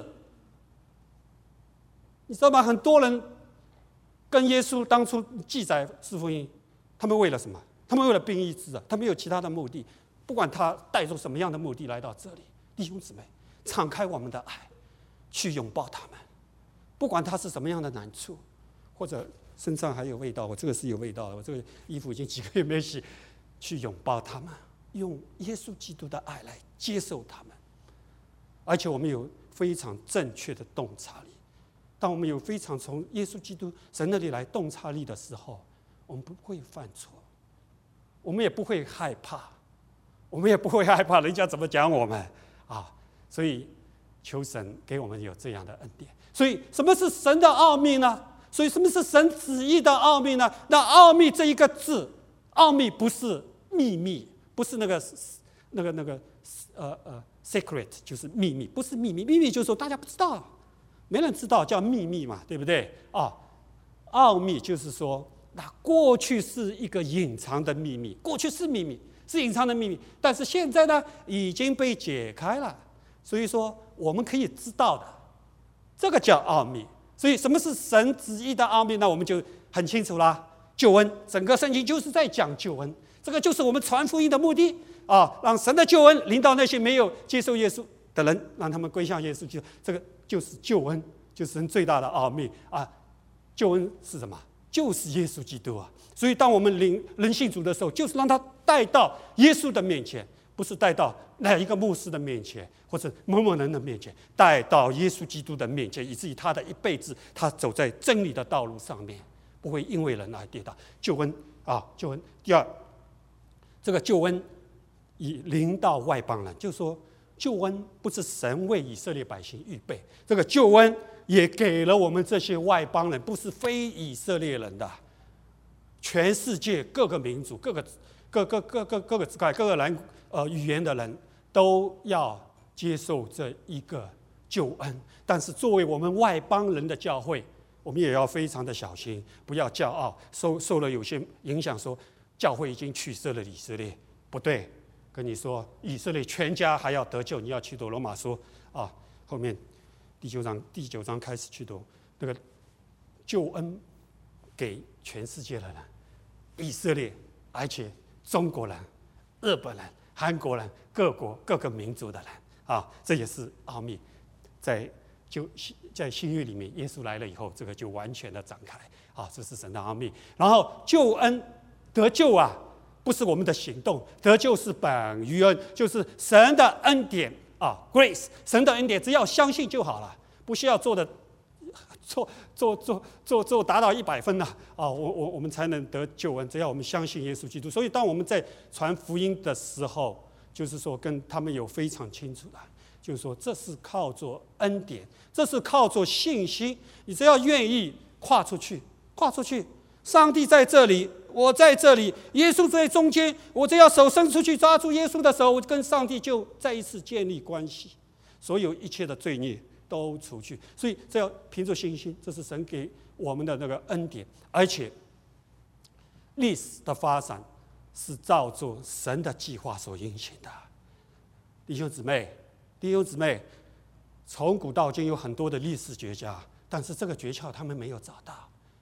你知道吗？很多人跟耶稣当初记载四福音，他们为了什么？他们为了病医治啊，他们有其他的目的。不管他带着什么样的目的来到这里，弟兄姊妹，敞开我们的爱，去拥抱他们。不管他是什么样的难处，或者身上还有味道，我这个是有味道的，我这个衣服已经几个月没洗，去拥抱他们，用耶稣基督的爱来接受他们。而且我们有非常正确的洞察力。当我们有非常从耶稣基督神那里来洞察力的时候，我们不会犯错，我们也不会害怕，我们也不会害怕人家怎么讲我们啊！所以求神给我们有这样的恩典。所以什么是神的奥秘呢？所以什么是神旨意的奥秘呢？那奥秘这一个字，奥秘不是秘密，不是那个那个那个呃呃 secret， 就是秘密，不是秘密。秘密就是说大家不知道，没人知道，叫秘密嘛，对不对啊？奥秘就是说，那过去是一个隐藏的秘密，过去是秘密，是隐藏的秘密，但是现在呢已经被解开了，所以说我们可以知道的。这个叫奥秘。所以什么是神旨意的奥秘呢？我们就很清楚啦。救恩，整个圣经就是在讲救恩，这个就是我们传福音的目的啊，让神的救恩临到那些没有接受耶稣的人，让他们归向耶稣基督。这个就是救恩，就是神最大的奥秘啊。救恩是什么？就是耶稣基督啊。所以当我们领人信主的时候，就是让他带到耶稣的面前，不是带到哪一个牧师的面前，或者某某人的面前，带到耶稣基督的面前，以至于他的一辈子，他走在真理的道路上面，不会因为人而跌倒。救恩啊，救恩。第二，这个救恩以临到外邦人，就是说，救恩不是神为以色列百姓预备，这个救恩也给了我们这些外邦人，不是非以色列人的，全世界各个民族、各个各各各各各个支派、各个人呃语言的人都要接受这一个救恩。但是作为我们外邦人的教会，我们也要非常的小心，不要骄傲，受受了有些影响，说教会已经取舍了以色列，不对。跟你说，以色列全家还要得救，你要去读罗马书啊，后面第九章第九章开始去读那个救恩给全世界的人，以色列，而且中国人、日本人、韩国人、各国各个民族的人啊，这也是奥秘。在就在新约里面，耶稣来了以后，这个就完全的展开啊，这是神的奥秘。然后救恩得救啊，不是我们的行动，得救是本于恩，就是神的恩典啊 ，grace， 神的恩典，只要相信就好了，不需要做的做做做做做达到一百分呐啊，我我我们才能得救恩，只要我们相信耶稣基督。所以当我们在传福音的时候，就是说跟他们有非常清楚的，就是说这是靠着恩典，这是靠着信心，你只要愿意跨出去，跨出去，上帝在这里。我在这里，耶稣在中间，我只要手伸出去抓住耶稣的手，我跟上帝就再一次建立关系，所有一切的罪孽都除去。所以这要凭着信心，这是神给我们的那个恩典。而且历史的发展是照着神的计划所运行的。弟兄姊妹，弟兄姊妹，从古到今有很多的历史学家，但是这个诀窍他们没有找到。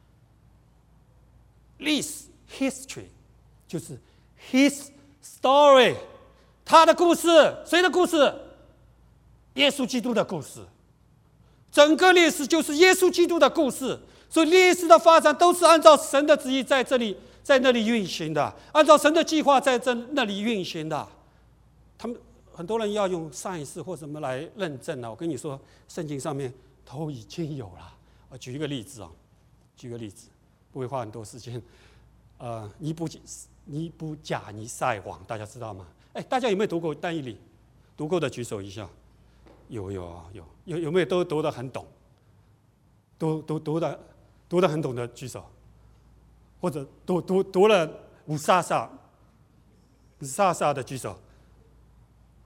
历史 history 就是 his story， 他的故事，谁的故事？耶稣基督的故事。整个历史就是耶稣基督的故事，所以历史的发展都是按照神的旨意在这里，在那里运行的，按照神的计划在这那里运行的。他们很多人要用上一世或什么来认证呢？我跟你说，圣经上面都已经有了。我举一个例子啊，举个例子。不会花很多时间，呃，尼布尼布甲尼撒王，大家知道吗？哎，大家有没有读过但以理？读过的举手一下。有有有有有没有都读得很懂？读读读的读得很懂的举手，或者读读读了五煞煞五煞煞的举手。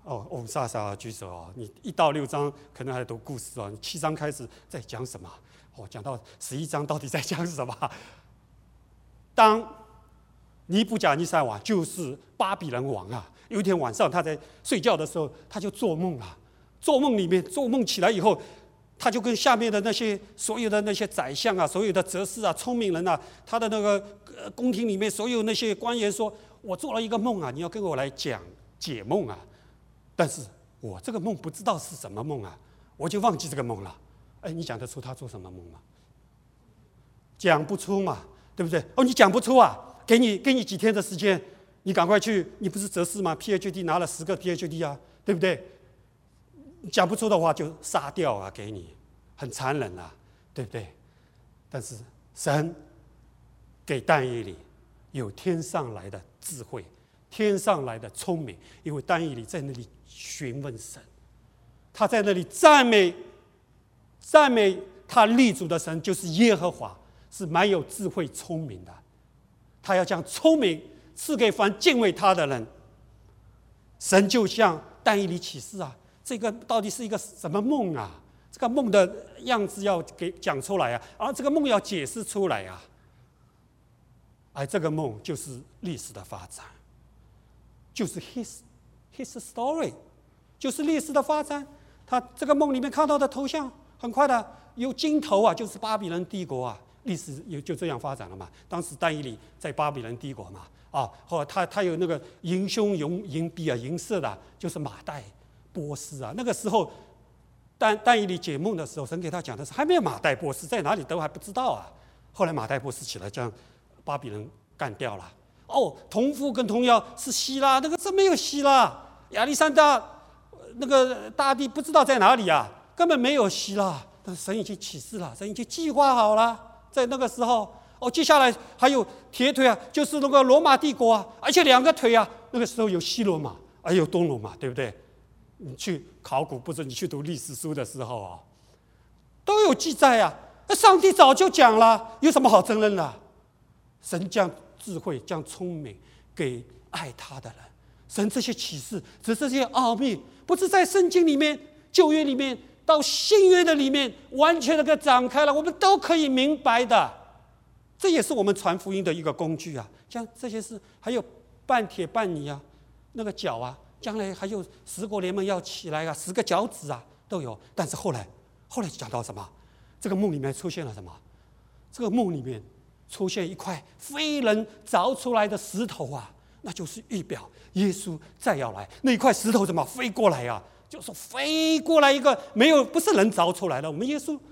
哦哦，莎莎举手哦，你一到六章可能还读故事哦，你七章开始在讲什么？哦，讲到十一章到底在讲什么？当尼布甲尼撒王就是巴比伦王啊，有一天晚上他在睡觉的时候，他就做梦了。做梦里面，做梦起来以后，他就跟下面的那些所有的那些宰相啊，所有的哲士啊、聪明人啊，他的那个呃宫廷里面所有那些官员说：“我做了一个梦啊，你要跟我来讲解梦啊。”但是我这个梦不知道是什么梦啊，我就忘记这个梦了。哎，你讲得出他做什么梦吗？讲不出嘛，对不对？哦，你讲不出啊，给你给你几天的时间，你赶快去，你不是哲士吗 ？P H D 拿了十个 P H D 啊，对不对？讲不出的话就杀掉啊，给你，很残忍啊，对不对？但是神给但以理有天上来的智慧，天上来的聪明，因为但以理在那里询问神，他在那里赞美赞美他立足的神，就是耶和华，是蛮有智慧聪明的。他要将聪明赐给凡敬畏他的人。神就向但以理启示啊，这个到底是一个什么梦啊？这个梦的样子要给讲出来啊，而这个梦要解释出来啊。而这个梦就是历史的发展，就是 his his story， 就是历史的发展。他这个梦里面看到的头像，很快的有金头啊，就是巴比伦帝国啊，历史也就这样发展了嘛。当时但以理在巴比伦帝国嘛，啊，后来他他有那个银胸银银臂啊，银色的、啊，就是马代波斯啊。那个时候，但但以理解梦的时候，神给他讲的是还没有马代波斯在哪里都还不知道啊。后来马代波斯起来将巴比伦干掉了。哦，同父跟同胞是希腊，那个真没有希腊，亚历山大那个大地不知道在哪里啊，根本没有希腊。但是神已经启示了，神已经计划好了，在那个时候。哦，接下来还有铁腿啊，就是那个罗马帝国啊，而且两个腿啊，那个时候有西罗马，还有东罗马，对不对？你去考古，不是你去读历史书的时候啊，都有记载啊。那上帝早就讲了，有什么好争论的？神将智慧、将聪明给爱他的人。神这些启示，这这些奥秘，不是在圣经里面、旧约里面到新约的里面完全的给展开了，我们都可以明白的。这也是我们传福音的一个工具啊。像这些事，还有半铁半泥啊，那个脚啊，将来还有十国联盟要起来啊，十个脚趾啊都有。但是后来，后来讲到什么？这个梦里面出现了什么？这个梦里面出现一块非人凿出来的石头啊，那就是预表耶稣再要来。那一块石头怎么飞过来啊？就是飞过来一个没有，不是人凿出来的。我们耶稣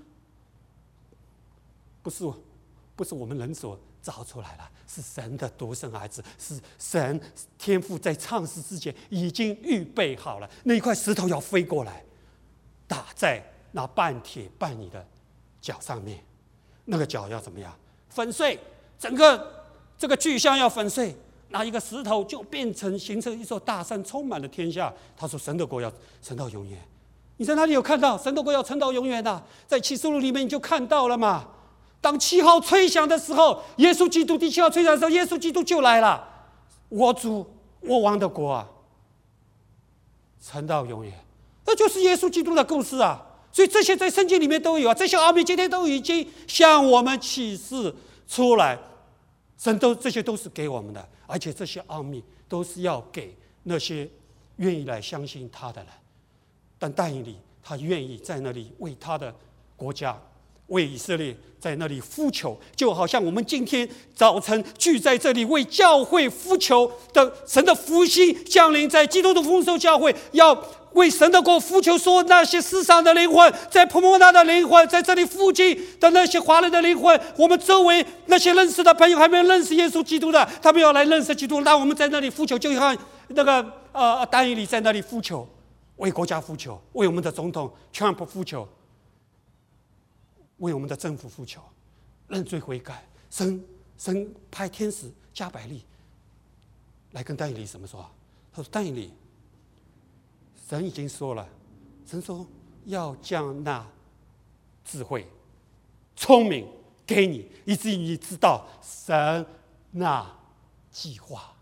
不是。不是我们人所造出来的，是神的独生儿子，是神天父在创世之前已经预备好了，那一块石头要飞过来，打在那半铁半泥的脚上面，那个脚要怎么样？粉碎，整个这个巨像要粉碎，那一个石头就变成形成一座大山，充满了天下。他说：“神的国要存到永远。”你在哪里有看到神的国要存到永远的、啊？在启示录里面你就看到了嘛。当七号吹响的时候，耶稣基督第七号吹响的时候，耶稣基督就来了。我主我王的国啊，存到永远，这就是耶稣基督的故事啊。所以这些在圣经里面都有啊，这些奥秘今天都已经向我们启示出来。神都这些都是给我们的，而且这些奥秘都是要给那些愿意来相信他的人。但但以理他愿意在那里为他的国家。为以色列在那里呼求，就好像我们今天早晨聚在这里为教会呼求的神的福音降临在基督的丰收教会，要为神的国呼求，说那些世上的灵魂，在普摩纳的灵魂，在这里附近的那些华人的灵魂，我们周围那些认识的朋友还没有认识耶稣基督的，他们要来认识基督，让我们在那里呼求，就像那个呃但以理在那里呼求，为国家呼求，为我们的总统 Trump 呼求。为我们的政府呼求，认罪悔改。神神派天使加百利来跟但以理怎么说？他说：“但以理，神已经说了，神说要将那智慧、聪明给你，以至于你知道神那计划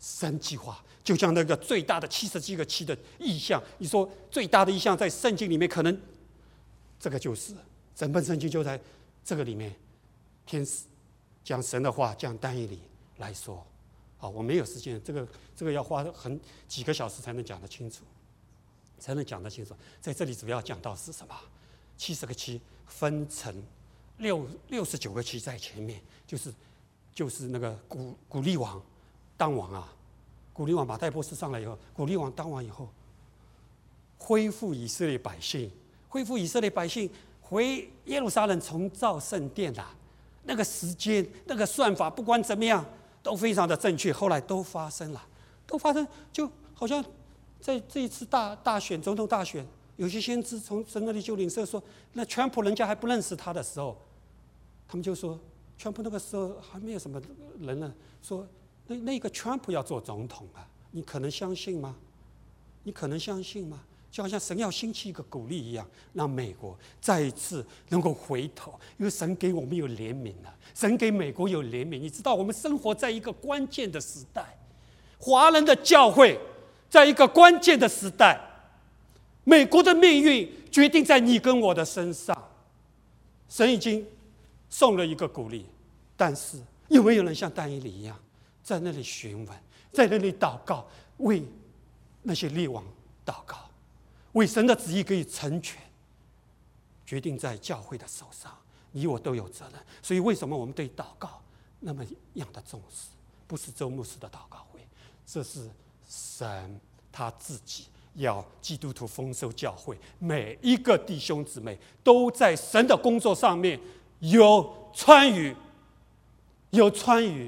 神计划，就像那个最大的七十七个七的意象。你说最大的意象在圣经里面，可能这个就是整本圣经就在这个里面。天使讲神的话，讲但以理来说。好，我没有时间，这个这个要花很几个小时才能讲得清楚，才能讲得清楚。在这里主要讲到是什么？七十个七分成六六十九个七在前面，就是就是那个古古利王当王啊，古利王马代波斯上来以后，古利王当王以后，恢复以色列百姓，恢复以色列百姓回耶路撒冷重造圣殿啊，那个时间那个算法，不管怎么样。都非常的正确，后来都发生了，都发生，就好像在这一次大大选总统大选，有些先知从神那里就领受说，那川普人家还不认识他的时候，他们就说，川普那个时候还没有什么人呢，说那那个川普要做总统啊，你可能相信吗？你可能相信吗？就好像神要兴起一个鼓励一样，让美国再一次能够回头，因为神给我们有怜悯了，神给美国有怜悯。你知道，我们生活在一个关键的时代，华人的教会在一个关键的时代，美国的命运决定在你跟我的身上。神已经送了一个鼓励，但是有没有人像但以理一样，在那里询问，在那里祷告，为那些列王祷告？为神的旨意可以成全，决定在教会的手上，你我都有责任。所以为什么我们对祷告那么样的重视？不是周牧师的祷告会，这是神他自己要基督徒丰收教会，每一个弟兄姊妹都在神的工作上面有参与，有参与，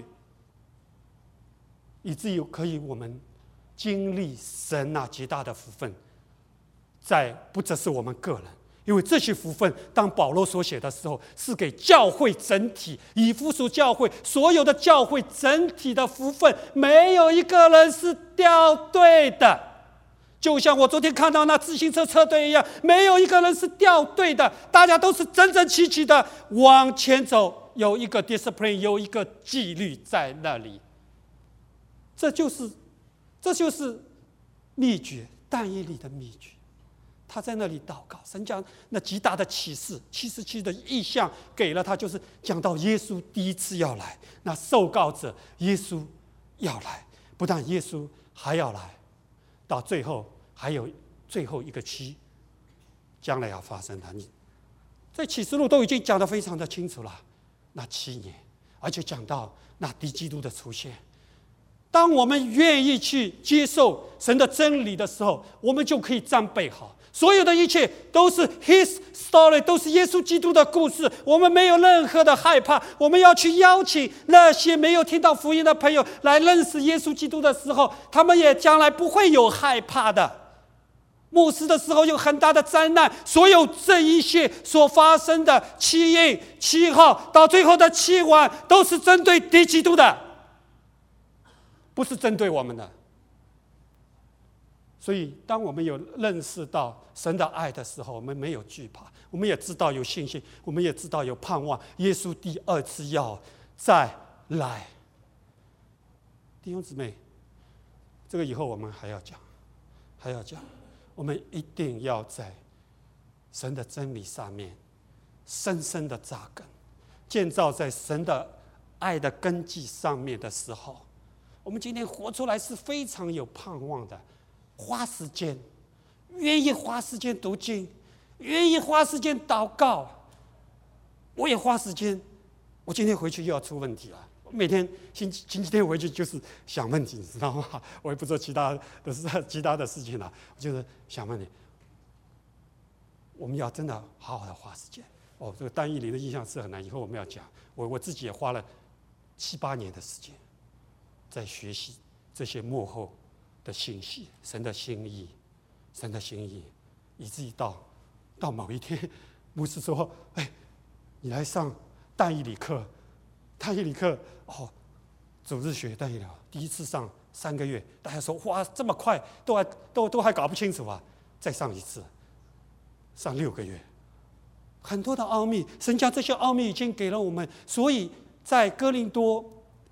以至于可以我们经历神那极大的福分。在不只是我们个人，因为这些福分，当保罗所写的时候，是给教会整体，以弗所教会所有的教会整体的福分，没有一个人是掉队的。就像我昨天看到那自行车车队一样，没有一个人是掉队的，大家都是整整齐齐的往前走，有一个 discipline， 有一个纪律在那里。这就是，这就是秘诀，但以理的秘诀。他在那里祷告，神将那极大的启示，七十七的意象给了他，就是讲到耶稣第一次要来，那受膏者耶稣要来，不但耶稣还要来，到最后还有最后一个期，将来要发生的。你在启示录都已经讲得非常的清楚了，那七年，而且讲到那敌基督的出现。当我们愿意去接受神的真理的时候，我们就可以战备好。所有的一切都是 His story， 都是耶稣基督的故事。我们没有任何的害怕。我们要去邀请那些没有听到福音的朋友来认识耶稣基督的时候，他们也将来不会有害怕的。末世的时候有很大的灾难，所有这一切所发生的七印、七号到最后的七晚，都是针对敌基督的，不是针对我们的。所以当我们有认识到神的爱的时候，我们没有惧怕，我们也知道有信心，我们也知道有盼望，耶稣第二次要再来。弟兄姊妹，这个以后我们还要讲，还要讲，我们一定要在神的真理上面深深的扎根，建造在神的爱的根基上面的时候，我们今天活出来是非常有盼望的。花时间，愿意花时间读经，愿意花时间祷告。我也花时间，我今天回去又要出问题了。我每天星期星期天回去就是想问题，你知道吗？我也不做其他的事，其他的事情了，我就是想问你。我们要真的好好的花时间。哦，这个但以理的印象是很难，以后我们要讲。我我自己也花了七八年的时间，在学习这些幕后的信息，神的心意，神的心意，以至于到到某一天，牧师说：“哎，你来上但以理课，但以理课哦，主日学但以理，第一次上三个月，大家说哇，这么快，都还都都还搞不清楚啊，再上一次，上六个月，很多的奥秘，神将这些奥秘已经给了我们，所以在哥林多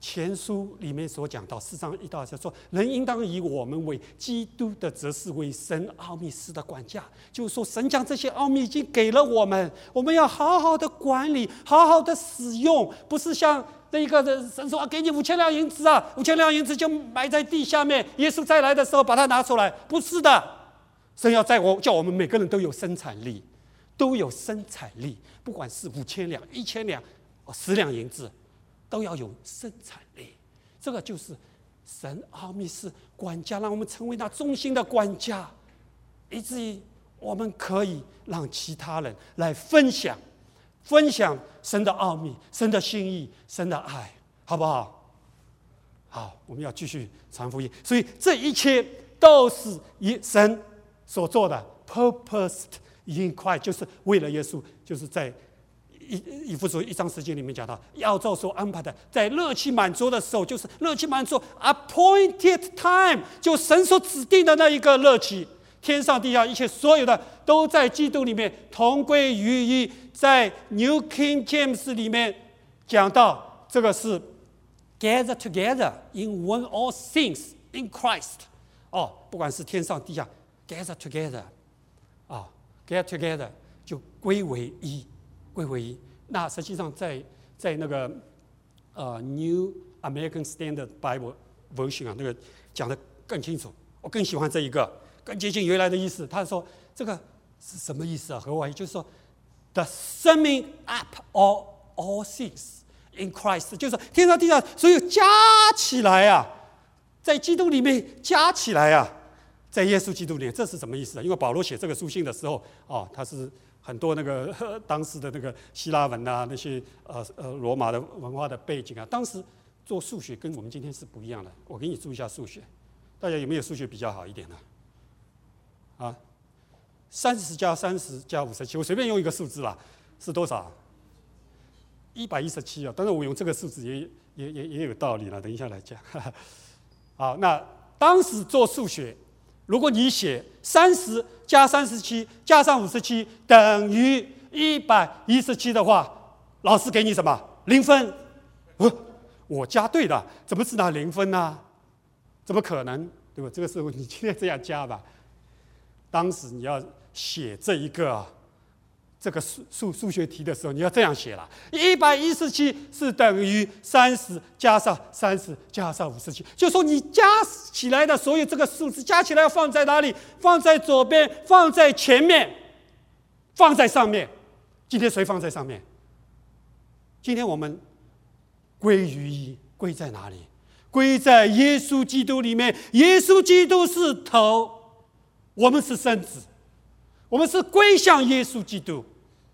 前书里面所讲到四章一到二节说，人应当以我们为基督的责事为神奥秘事的管家，就是说神将这些奥秘已经给了我们，我们要好好的管理，好好的使用，不是像那个神说啊，给你五千两银子啊，五千两银子就埋在地下面，耶稣再来的时候把它拿出来，不是的，神要在我叫我们每个人都有生产力，都有生产力，不管是五千两、一千两、十两银子。都要有生产力，这个就是神奥秘是管家，让我们成为那忠心的管家，以至于我们可以让其他人来分享，分享神的奥秘、神的心意、神的爱，好不好？好，我们要继续传福音，所以这一切都是以神所做的 ，purposed in Christ， 就是为了耶稣，就是在。以以弗所一章十节里面讲到，要照所安排的，在乐期满足的时候，就是乐期满足 appointed time， 就神所指定的那一个乐期，天上地下一切所有的都在基督里面同归于一。在 New King James 里面讲到，这个是 gather together in one all things in Christ。哦，不管是天上地下 gather together， 啊 ，gather together 就归为一。归为一，那实际上在在那个呃 New American Standard Bible Version 啊，那个讲得更清楚。我更喜欢这一个，更接近原来的意思。他说这个是什么意思啊？和我就是说 ，the summing up of all things in Christ， 就是说天上地下所有加起来啊，在基督里面加起来啊，在耶稣基督里面，这是什么意思啊？因为保罗写这个书信的时候，哦，他是。很多那个当时的那个希腊文啊，那些呃呃罗马的文化的背景啊，当时做数学跟我们今天是不一样的。我给你注意一下数学，大家有没有数学比较好一点的？啊，三十加三十加五十七，我随便用一个数字啦，是多少？一百一十七啊！当然我用这个数字也也也也有道理了，等一下来讲。好，那当时做数学。如果你写三十加三十七加上五十七等于一百一十七的话，老师给你什么？零分。呃，我加对了，怎么是拿零分呢、啊？怎么可能？对吧？这个时候你今天这样加吧。当时你要写这一个这个数数数学题的时候，你要这样写了：一百一十七是等于三十加上三十加上五十七，就说你加起来的所有这个数字加起来要放在哪里？放在左边，放在前面，放在上面。今天谁放在上面？今天我们归于一，归在哪里？归在耶稣基督里面。耶稣基督是头，我们是身子，我们是归向耶稣基督。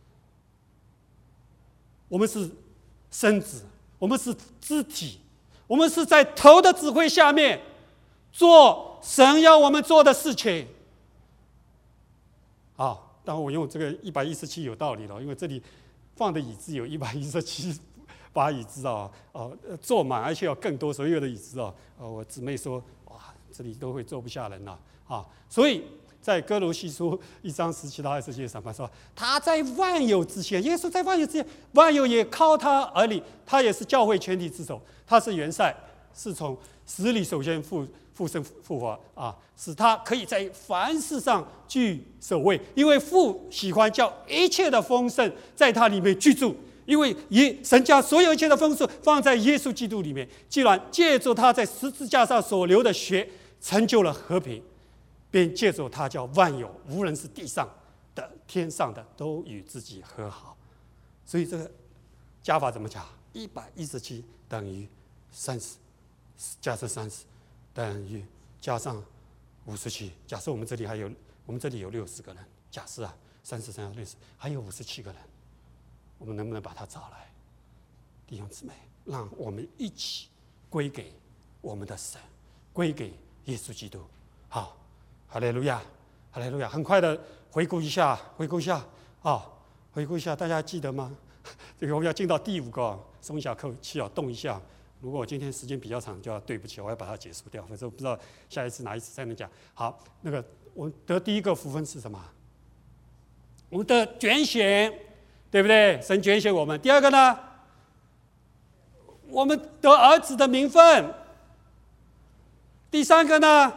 我们是身子，我们是肢体，我们是在头的指挥下面做神要我们做的事情。好，当然我用这个一百一十七有道理了，因为这里放的椅子有一百一十七把椅子啊哦坐满，而且要更多所有的椅子啊。呃，我姊妹说哇，这里都会坐不下人了啊，所以。在哥罗西书一章十七到二十节上，他说他在万有之前，耶稣在万有之前，万有也靠他而立，他也是教会全体之首，他是元帅，是从死里首先复复生复活啊，使他可以在凡事上居首位，因为父喜欢叫一切的丰盛在他里面居住，因为耶神将所有一切的丰盛放在耶稣基督里面，既然借助他在十字架上所流的血成就了和平。便借助他叫万有，无论是地上的、天上的，都与自己和好。所以这个加法怎么加？一百一十七等于三十，加上三十等于加上五十七。假设我们这里还有，我们这里有六十个人，假设啊，三十、三十、六十，还有五十七个人，我们能不能把他找来？弟兄姊妹，让我们一起归给我们的神，归给耶稣基督。好。哈利路亚，哈利路亚！很快的回顾一下，回顾一下啊、哦，回顾一下，大家记得吗？这个我们要进到第五个，松一下口气啊，动一下。如果我今天时间比较长，就要对不起，我要把它结束掉，否则不知道下一次哪一次才能讲。好，那个我们得第一个福分是什么？我们的拣选，对不对？神拣选我们。第二个呢？ 我们得儿子的名分。第三个呢，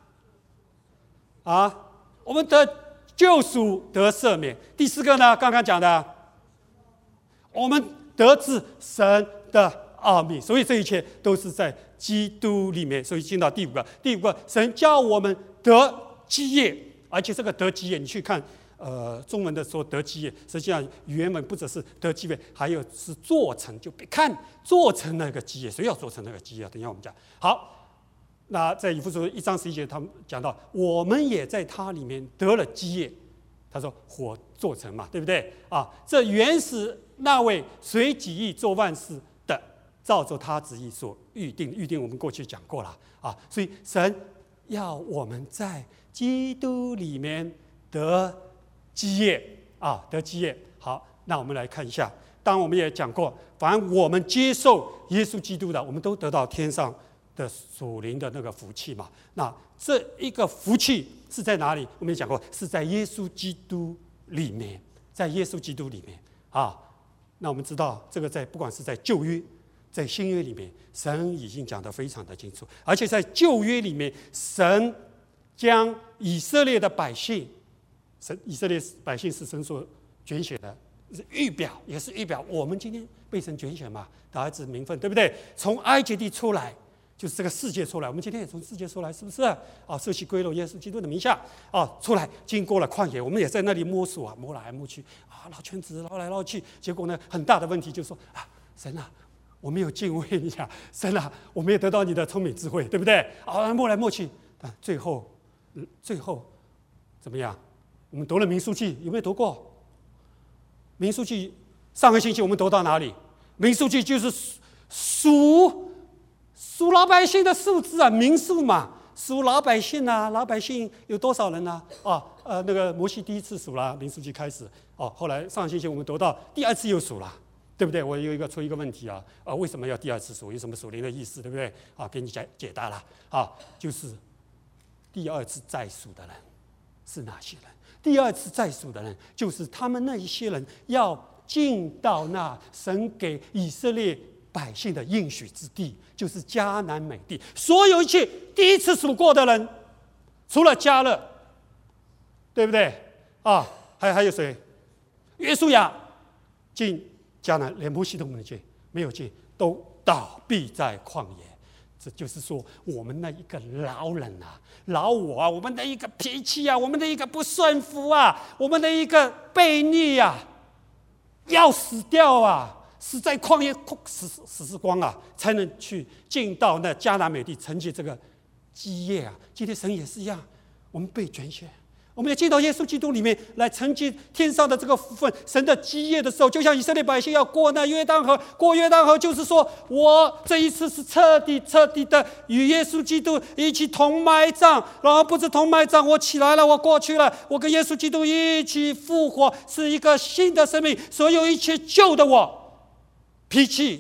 啊，我们得救赎，得赦免。第四个呢，刚刚讲的，我们得知神的奥秘。所以这一切都是在基督里面。所以进到第五个，第五个，神叫我们得基业，而且这个得基业，你去看，呃，中文的说得基业，实际上原文不只是得基业，还有是做成，就别看做成那个基业，谁要做成那个基业？等一下我们讲。好。那在以弗所一章十一节，他们讲到，我们也在他里面得了基业。他说火做成嘛，对不对啊？这原是那位随己意做万事的，照着他旨意所预定。预定我们过去讲过了啊，所以神要我们在基督里面得基业啊，得基业。好，那我们来看一下，当我们也讲过，凡我们接受耶稣基督的，我们都得到天上的属灵的那个福气嘛。那这一个福气是在哪里？我们也讲过，是在耶稣基督里面，在耶稣基督里面啊。那我们知道，这个在不管是在旧约，在新约里面，神已经讲得非常的清楚。而且在旧约里面，神将以色列的百姓，神以色列百姓是神所拣选的，是预表，也是预表我们今天被神拣选嘛，的儿子名分，对不对？从埃及地出来。就是这个世界出来，我们今天也从世界出来，是不是？啊，舍弃归入耶稣基督的名下，啊，出来经过了旷野，我们也在那里摸索啊，摸来摸去，啊，绕圈子，绕来绕去，结果呢，很大的问题就是说啊，神啊，我没有敬畏你啊，神啊，我没有得到你的聪明智慧，对不对？啊，摸来摸去，但最后，最后怎么样？我们读了民数记，有没有读过？民数记上个星期我们读到哪里？民数记就是数。数老百姓的数字啊，民数嘛，数老百姓啊，老百姓有多少人呢、啊？啊，呃，那个摩西第一次数了，民数记开始，哦，后来上个星期我们读到第二次又数了，对不对？我有一个出一个问题啊，啊，为什么要第二次数？有什么属灵的意思，对不对？啊，给你解解答了，啊，就是第二次再数的人是哪些人？第二次再数的人，就是他们那一些人要进到那神给以色列百姓的应许之地，就是迦南美地。所有一切第一次数过的人，除了迦勒，对不对啊？还还有谁？约书亚进迦南，连摩西都没有进，没有进，都倒闭在旷野。这就是说，我们那一个老人啊，老我啊，我们的一个脾气啊，我们的一个不顺服啊，我们的一个悖逆啊，要死掉啊！死在旷野，死死死光啊，才能去进到那迦南美地，承接这个基业啊。今天神也是一样，我们被拣选，我们要进到耶稣基督里面来承接天上的这个福分，神的基业的时候，就像以色列百姓要过那约旦河，过约旦河就是说我这一次是彻底彻底的与耶稣基督一起同埋葬，然后不是同埋葬，我起来了，我过去了，我跟耶稣基督一起复活，是一个新的生命，所有一切旧的我。脾气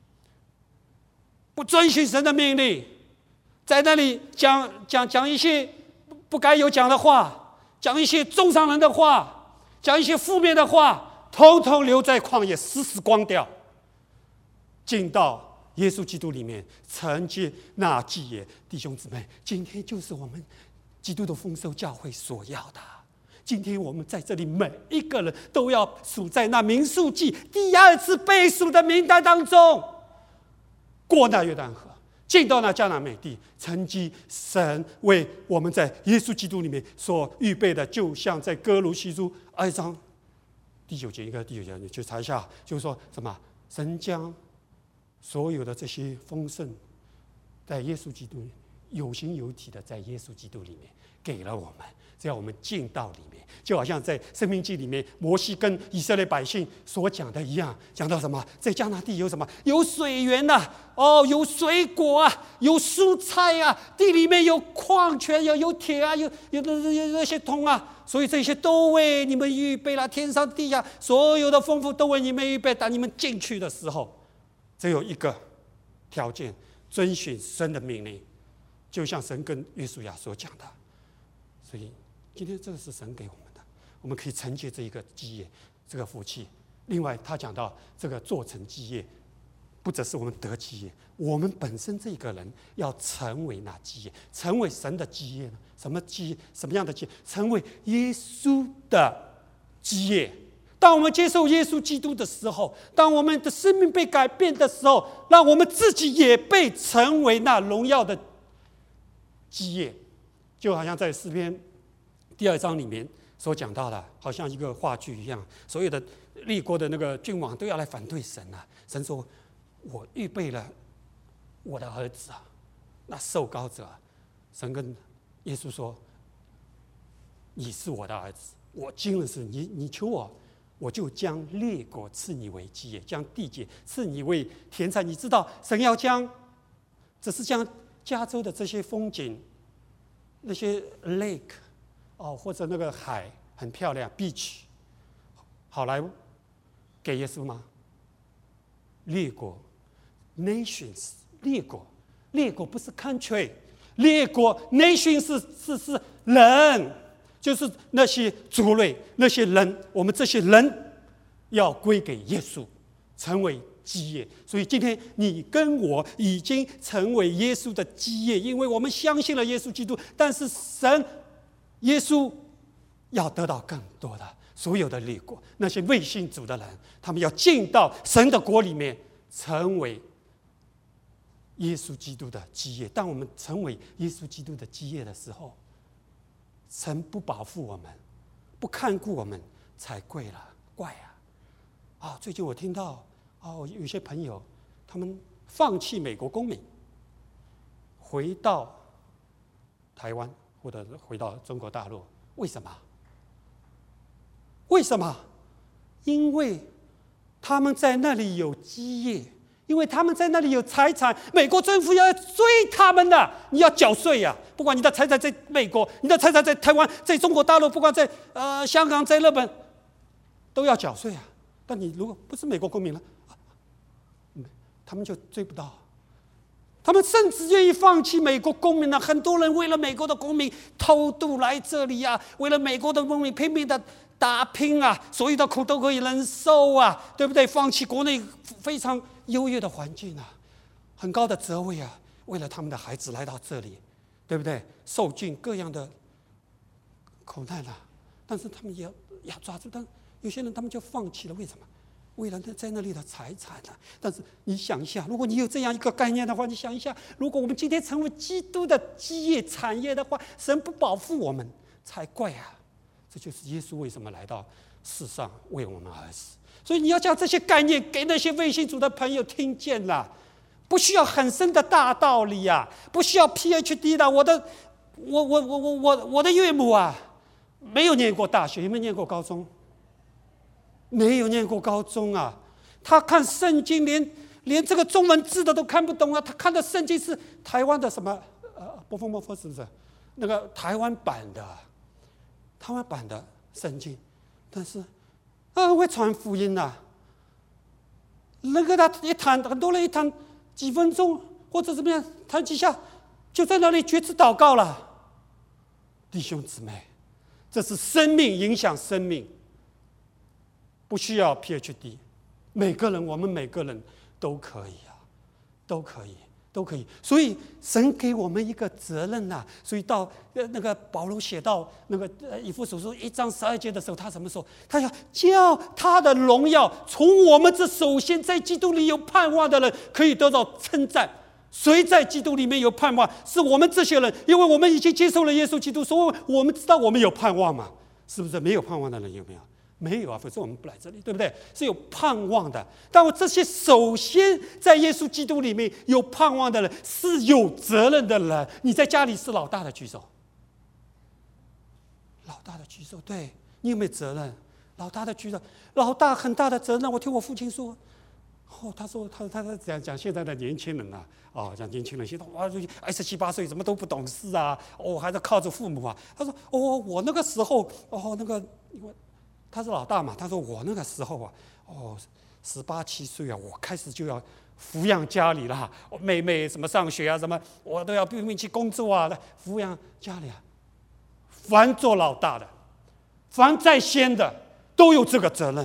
不遵循神的命令，在那里讲讲讲一些不该有讲的话，讲一些中伤人的话，讲一些负面的话，统统留在旷野，死死光掉，进到耶稣基督里面承接那基业。弟兄姊妹，今天就是我们基督的丰收教会所要的。今天我们在这里，每一个人都要数在那民数记第二次被数的名单当中，过那约旦河，进到那迦南美地，承继神为我们在耶稣基督里面所预备的，就像在哥罗西书二章第九节，应该第九节，你去查一下，就是说什么？神将所有的这些丰盛，在耶稣基督有形有体的，在耶稣基督里面给了我们。只要我们进到里面，就好像在申命记里面，摩西跟以色列百姓所讲的一样，讲到什么？在迦南地有什么？有水源呐、啊，哦，有水果啊，有蔬菜啊，地里面有矿泉，有有铁啊，有有有有那些铜啊，所以这些都为你们预备了，天上地下所有的丰富都为你们预备。当你们进去的时候，只有一个条件：遵循神的命令，就像神跟约书亚所讲的。所以。今天这个是神给我们的，我们可以承接这一个基业，这个福气。另外，他讲到这个做成基业， 不只是我们得基业，我们本身这个人要成为那基业，成为神的基业呢？什么基业？什么样的基业？成为耶稣的基业。当我们接受耶稣基督的时候，当我们的生命被改变的时候，让我们自己也被成为那荣耀的基业。就好像在诗篇第二章里面所讲到的，好像一个话剧一样，所有的立国的那个君王都要来反对神啊。神说：“我预备了我的儿子啊，那受膏者啊。”神跟耶稣说：“你是我的儿子，我今日是你，你求我，我就将列国赐你为基业，将地界赐你为田产。”你知道，神要将，只是将加州的这些风景，那些 lake 哦，或者那个海很漂亮 beach， 好莱坞给耶稣吗？列国 nations 列国，列国不是 country， 列国 nation 是是是人，就是那些族类那些人，我们这些人要归给耶稣，成为基业。所以今天你跟我已经成为耶稣的基业，因为我们相信了耶稣基督。但是神耶稣要得到更多的所有的列国，那些未信主的人，他们要进到神的国里面，成为耶稣基督的基业。当我们成为耶稣基督的基业的时候，神不保护我们，不看顾我们，才怪了，怪啊！啊，最近我听到哦，有些朋友他们放弃美国公民，回到台湾或者回到中国大陆，为什么？为什么？因为他们在那里有基业，因为他们在那里有财产，美国政府要追他们的，你要缴税呀、啊！不管你的财产在美国，你的财产在台湾，在中国大陆，不管在呃香港，在日本，都要缴税啊。但你如果不是美国公民了，他们就追不到。他们甚至愿意放弃美国公民了、啊。很多人为了美国的公民偷渡来这里啊，为了美国的公民拼命的打拼啊，所有的苦都可以忍受啊，对不对？放弃国内非常优越的环境啊，很高的职位啊，为了他们的孩子来到这里，对不对？受尽各样的苦难啊，但是他们也要抓住，但有些人他们就放弃了，为什么？为了在那里的财产啊！但是你想一下，如果你有这样一个概念的话，你想一下，如果我们今天成为基督的基业产业的话，神不保护我们才怪啊！这就是耶稣为什么来到世上为我们而死。所以你要将这些概念给那些未信主的朋友听见了，不需要很深的大道理啊，不需要 P H D 的。我的，我我我我我我的岳母啊，没有念过大学，有没有念过高中？没有念过高中啊，他看圣经连连这个中文字的都看不懂啊！他看的圣经是台湾的什么呃，波风波波是不是？那个台湾版的，台湾版的圣经，但是啊会传福音呐、啊。那个他一谈，很多人一谈几分钟或者怎么样，谈几下就在那里决志祷告了。弟兄姊妹，这是生命影响生命。不需要 P H D， 每个人，我们每个人都可以啊，都可以，都可以。所以神给我们一个责任呐、啊。所以到那个保罗写到那个以弗所书一章十二节的时候，他怎么说？他要叫他的荣耀从我们这首先在基督里有盼望的人可以得到称赞。谁在基督里面有盼望？是我们这些人，因为我们已经接受了耶稣基督，所以我们知道我们有盼望嘛？是不是？没有盼望的人有没有？没有啊，否则我们不来这里，对不对？是有盼望的。但我这些首先在耶稣基督里面有盼望的人，是有责任的人。你在家里是老大的举手，老大的举手，对你有没有责任？老大的举手，老大很大的责任。我听我父亲说，哦，他说他他他讲讲现在的年轻人啊，哦，讲年轻人现在哇，二十七八岁，什么都不懂事啊，哦，还在靠着父母啊。他说，哦，我那个时候，哦，那个因为。他是老大嘛？他说我那个时候啊，哦，十八七岁啊，我开始就要抚养家里了。我妹妹什么上学啊，什么我都要拼命去工作啊，来抚养家里啊。凡做老大的，凡在先的，都有这个责任。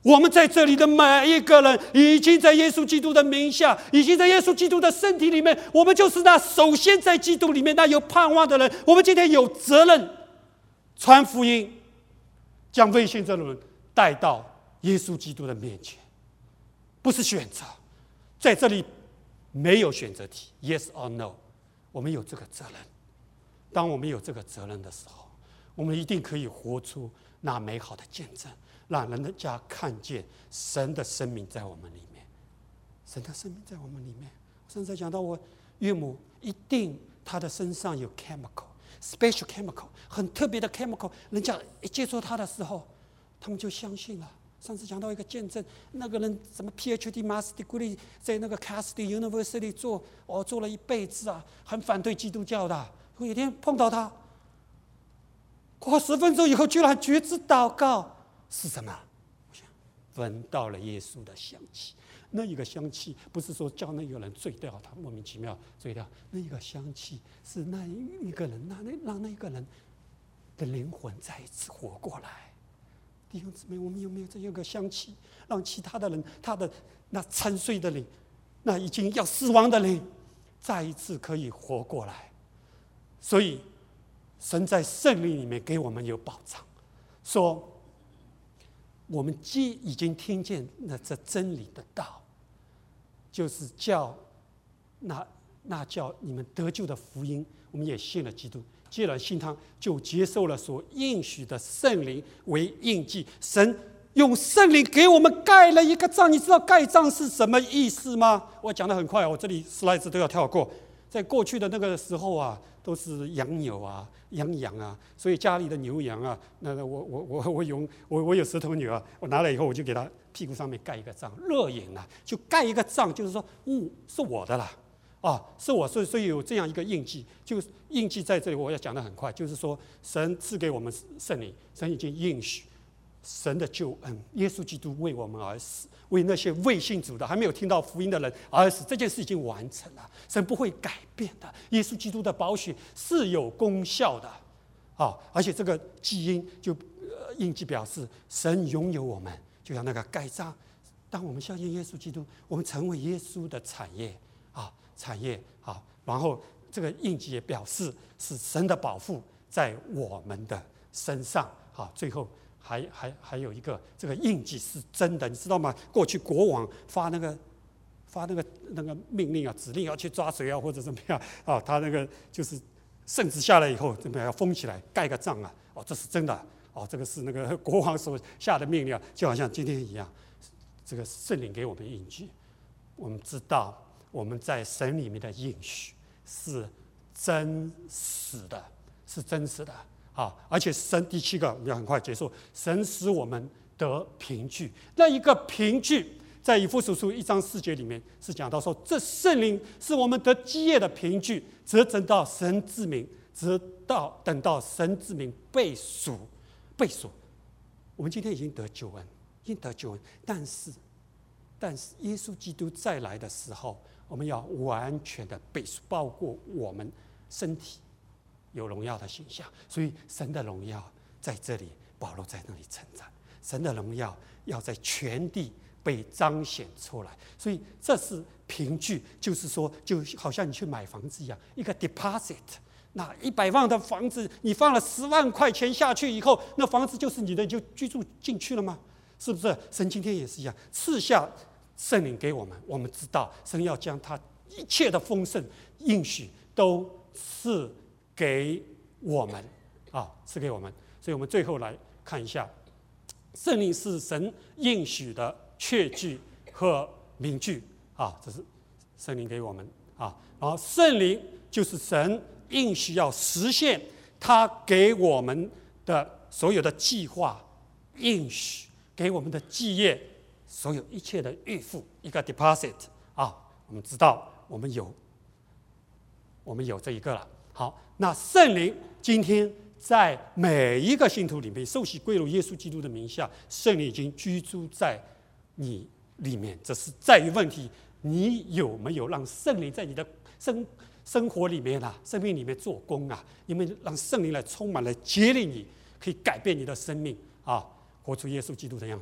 我们在这里的每一个人，已经在耶稣基督的名下，已经在耶稣基督的身体里面，我们就是那首先在基督里面那有盼望的人。我们今天有责任传福音，将未信这种人带到耶稣基督的面前，不是选择，在这里没有选择题 ，yes or no， 我们有这个责任。当我们有这个责任的时候，我们一定可以活出那美好的见证，让人家看见神的生命在我们里面。神的生命在我们里面。上次讲到我岳母，一定她的身上有 chemical。special chemical， 很特别的 chemical， 人家一接触他的时候，他们就相信了。上次讲到一个见证，那个人什么 PhD Master Degree 在那个 Cassidy University 做，哦，做了一辈子啊，很反对基督教的。有一天碰到他，过十分钟以后，居然觉知祷告是什么？我想闻到了耶稣的香气。那一个香气不是说叫那个人醉掉，他莫名其妙醉掉。那一个香气是那一个人，那让那个人的灵魂再一次活过来。弟兄姊妹，我们有没有这样一个香气，让其他的人，他的那沉睡的灵，那已经要死亡的灵，再一次可以活过来？所以，神在圣灵里面给我们有保障，说我们既已经听见那这真理的道，就是叫那那叫你们得救的福音，我们也信了基督。既然信他，就接受了所应许的圣灵为印记。神用圣灵给我们盖了一个章，你知道盖章是什么意思吗？我讲得很快，我这里 slides 都要跳过。在过去的那个时候啊，都是养牛啊、养羊啊，所以家里的牛羊啊，那我我我我有我我有十头牛啊，我拿了以后我就给它屁股上面盖一个章，乐眼啊，就盖一个章，就是说，嗯，是我的啦。啊，是我，所以所以有这样一个印记，就印记在这里。我要讲得很快，就是说，神赐给我们圣灵，神已经应许神的救恩，耶稣基督为我们而死，为那些未信主的、还没有听到福音的人而死，这件事已经完成了，神不会改变的。耶稣基督的宝血是有功效的，啊，而且这个基因就、呃、印记表示神拥有我们，就像那个盖章。当我们相信耶稣基督，我们成为耶稣的产业。啊，产业好，然后这个印记也表示是神的保护在我们的身上。好，最后还还还有一个，这个印记是真的，你知道吗？过去国王发那个发那个那个命令啊，指令要去抓谁啊，或者怎么样啊，他那个就是圣旨下来以后，怎么样要封起来，盖个章啊，哦，这是真的哦，这个是那个国王所下的命令，就好像今天一样，这个圣灵给我们印记，我们知道。我们在神里面的应许是真实的，是真实的啊！而且神第七个，我们要很快结束。神使我们得凭据，那一个凭据，在以弗所书一章四节里面是讲到说，这圣灵是我们得基业的凭据，直等到神之名，直到等到神之名被赎，被赎。我们今天已经得救恩，已经得救恩，但是，但是耶稣基督再来的时候。我们要完全的被赎，包括我们身体有荣耀的形象，所以神的荣耀在这里，保罗在那里称赞，神的荣耀要在全地被彰显出来，所以这是凭据，就是说，就好像你去买房子一样，一个 deposit， 那一百万的房子，你放了十万块钱下去以后，那房子就是你的，你就居住进去了吗？是不是？神今天也是一样，赐下。圣灵给我们，我们知道神要将他一切的丰盛应许都赐给我们啊，赐给我们。所以我们最后来看一下，圣灵是神应许的确据和名据啊，这是圣灵给我们啊。然后圣灵就是神应许要实现他给我们的所有的计划应许，给我们的基业。所有一切的预付，一个 deposit 啊，我们知道我们有，我们有这一个了。好，那圣灵今天在每一个信徒里面受洗归入耶稣基督的名下，圣灵已经居住在你里面。这是在于问题，你有没有让圣灵在你的生生活里面啊、生命里面做工啊？有没有让圣灵来充满、来接领你，可以改变你的生命啊，活出耶稣基督的样子？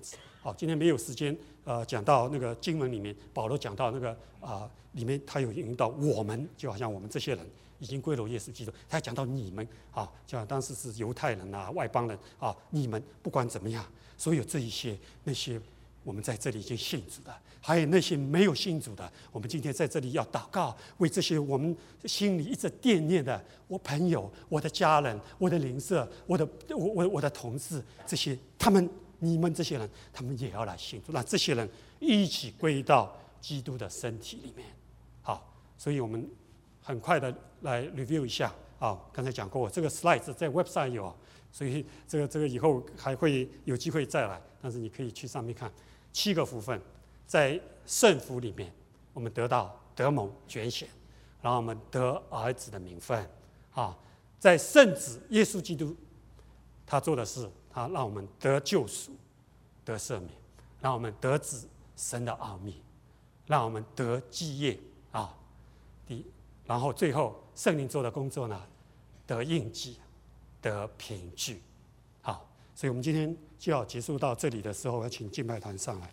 好，今天没有时间呃讲到那个经文里面，保罗讲到那个啊、呃、里面他有引用到我们，就好像我们这些人已经归入耶稣基督，他讲到你们啊，就像当时是犹太人啊、外邦人啊，你们不管怎么样，所有这一些那些我们在这里已经信主的，还有那些没有信主的，我们今天在这里要祷告，为这些我们心里一直惦念的，我朋友、我的家人、我的邻舍、我的我我我的同事，这些他们你们这些人，他们也要来信主，让这些人一起归到基督的身体里面。好，所以我们很快的来 review 一下啊，刚才讲过，这个 slide 在 website 有，所以这个这个以后还会有机会再来，但是你可以去上面看。七个福分，在圣福里面，我们得到得蒙拣选，然后我们得儿子的名分啊，在圣子耶稣基督，他做的是，他让我们得救赎、得赦免，让我们得子神的奥秘，让我们得基业啊，第，然后最后圣灵做的工作呢，得印记、得凭据。好，所以我们今天就要结束到这里的时候，要请敬拜团上来。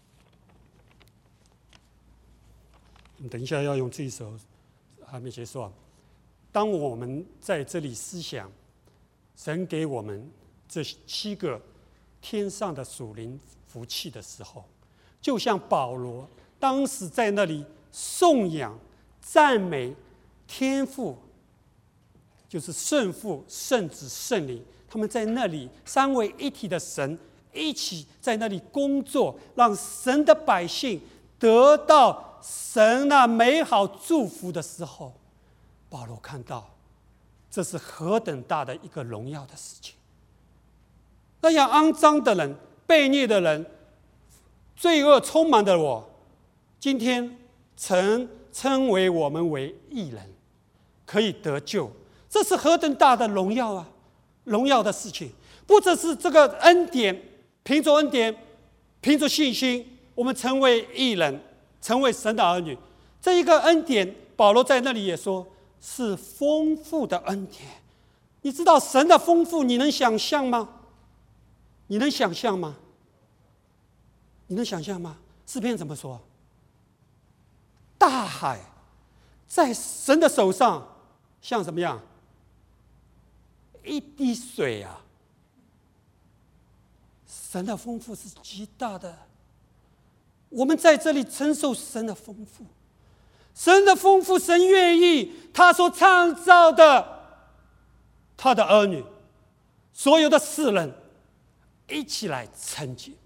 我们等一下要用这一首还没结束啊。当我们在这里思想神给我们这七个天上的属灵福气的时候，就像保罗当时在那里颂扬、赞美天父，就是圣父、圣子、圣灵，他们在那里三位一体的神一起在那里工作，让神的百姓得到神那美好祝福的时候，保罗看到这是何等大的一个荣耀的事情。那样肮脏的人、悖逆的人、罪恶充满的我，今天曾称为我们为义人，可以得救，这是何等大的荣耀啊！荣耀的事情，不只是这个恩典，凭着恩典，凭着信心，我们成为义人，成为神的儿女。这一个恩典，保罗在那里也说是丰富的恩典。你知道神的丰富，你能想象吗？你能想象吗？你能想象吗？诗篇怎么说？大海在神的手上像什么样？一滴水啊！神的丰富是极大的，我们在这里承受神的丰富，神的丰富，神愿意他所创造的他的儿女，所有的世人一起来承接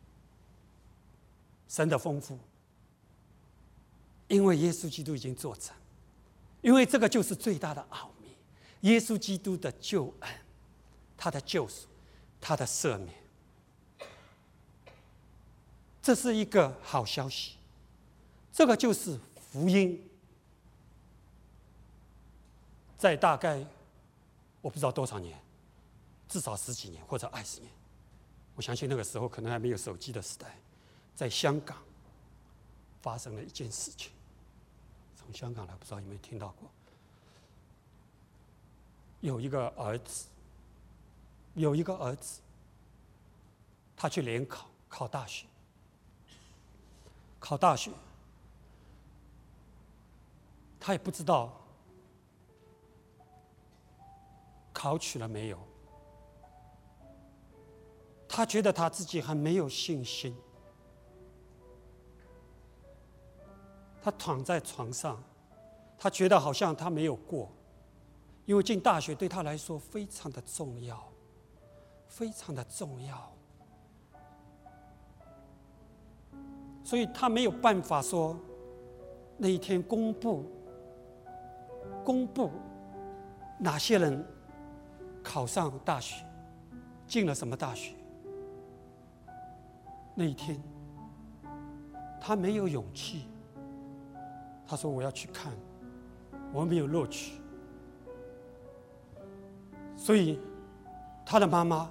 神的丰富，因为耶稣基督已经做成，因为这个就是最大的奥秘，耶稣基督的救恩，他的救赎，他的赦免，这是一个好消息，这个就是福音。在大概我不知道多少年，至少十几年或者二十年，我相信那个时候可能还没有手机的时代，在香港发生了一件事情。从香港来，不知道有没有听到过？有一个儿子，有一个儿子，他去联考，考大学，考大学，他也不知道考取了没有，他觉得他自己很没有信心，他躺在床上，他觉得好像他没有过，因为进大学对他来说非常的重要，非常的重要，所以他没有办法说那一天公布公布哪些人考上大学，进了什么大学。那一天他没有勇气，他说我要去看，我没有录取。所以他的妈妈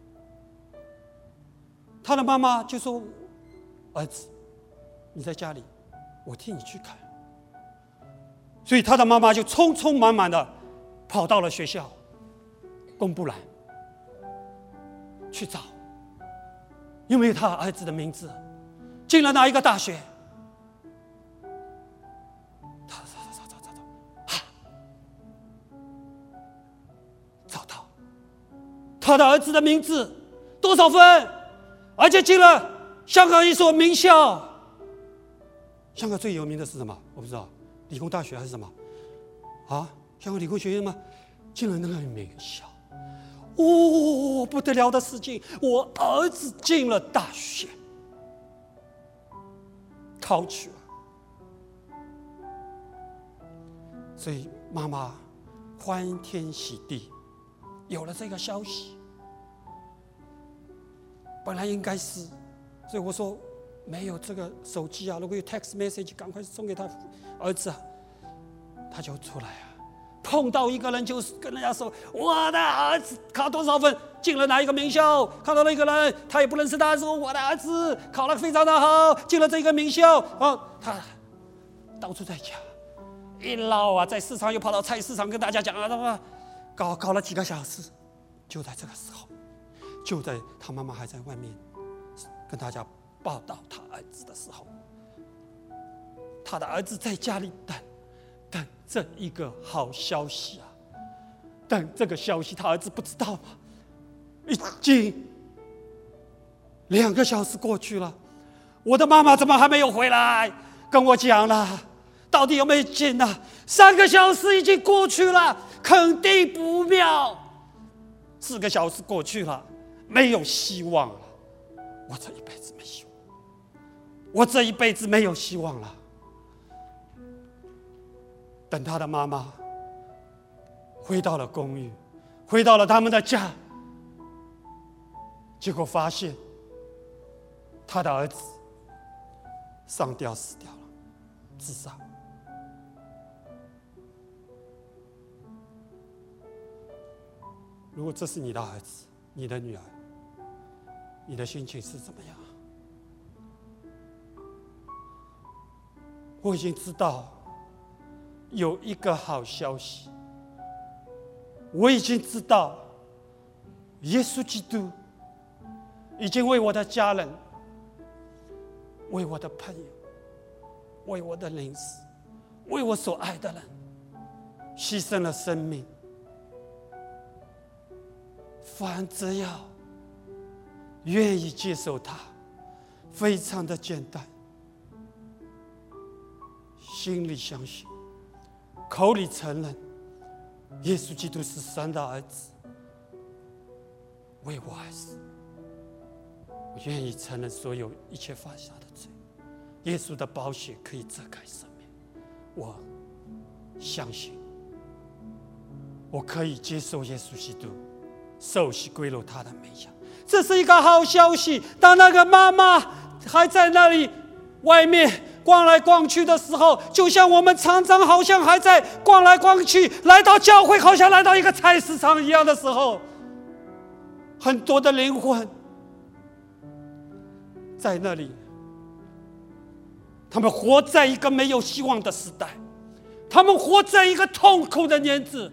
他的妈妈就说，儿子你在家里，我替你去看。所以他的妈妈就匆匆忙忙的跑到了学校公布栏去找， 有没有他儿子的名字？进了哪一个大学？找找找找找找，啊，找到他的儿子的名字，多少分？而且进了香港一所名校。香港最有名的是什么？我不知道，理工大学还是什么？啊，香港理工学院吗？进了那个名校。哦，不得了的事情！我儿子进了大学，考取了，所以妈妈欢天喜地，有了这个消息。本来应该是，所以我说没有这个手机啊，如果有 text message， 赶快送给他儿子啊，他就出来啊。碰到一个人就跟人家说：“我的儿子考多少分，进了哪一个名校？”看到那个人，他也不认识他，说：“我的儿子考得非常的好，进了这个名校。”啊，他到处在讲，一捞啊，在市场又跑到菜市场跟大家讲啊，搞搞了几个小时。就在这个时候，就在他妈妈还在外面跟大家报道他儿子的时候，他的儿子在家里等。等这一个好消息啊！等这个消息，他儿子不知道吗？已经两个小时过去了，我的妈妈怎么还没有回来？跟我讲了，到底有没有进呢？三个小时已经过去了，肯定不妙。四个小时过去了，没有希望了。我这一辈子没希望，我这一辈子没有希望了。等他的妈妈回到了公寓，回到了他们的家，结果发现他的儿子上吊死掉了，自杀。如果这是你的儿子，你的女儿，你的心情是怎么样？我已经知道有一个好消息，我已经知道，耶稣基督已经为我的家人、为我的朋友、为我的邻舍、为我所爱的人牺牲了生命。凡只要愿意接受他，非常的简单，心里相信，口里承认耶稣基督是神的儿子，为我而死。我愿意承认所有一切犯下的罪，耶稣的宝血可以遮盖生命。我相信，我可以接受耶稣基督，受洗归入他的名下。这是一个好消息。当那个妈妈还在那里外面逛来逛去的时候，就像我们常常好像还在逛来逛去，来到教会好像来到一个菜市场一样的时候，很多的灵魂在那里，他们活在一个没有希望的时代，他们活在一个痛苦的年纪，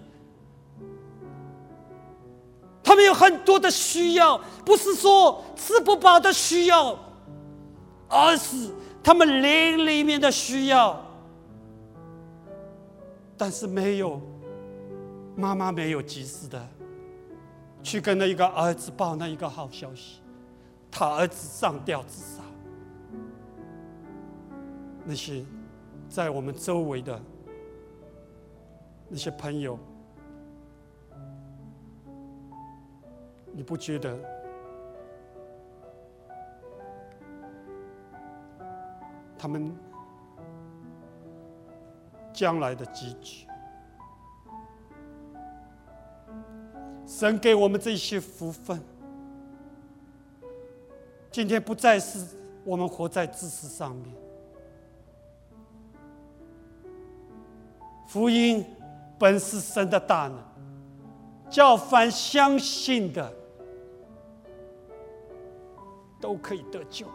他们有很多的需要，不是说吃不饱的需要，而是他们灵里面的需要。但是没有，妈妈没有及时的去跟那一个儿子报那一个好消息，他儿子上吊自杀。那些在我们周围的那些朋友，你不觉得他们将来的结局？神给我们这些福分，今天不再是我们活在知识上面。福音本是神的大能，叫凡相信的都可以得救。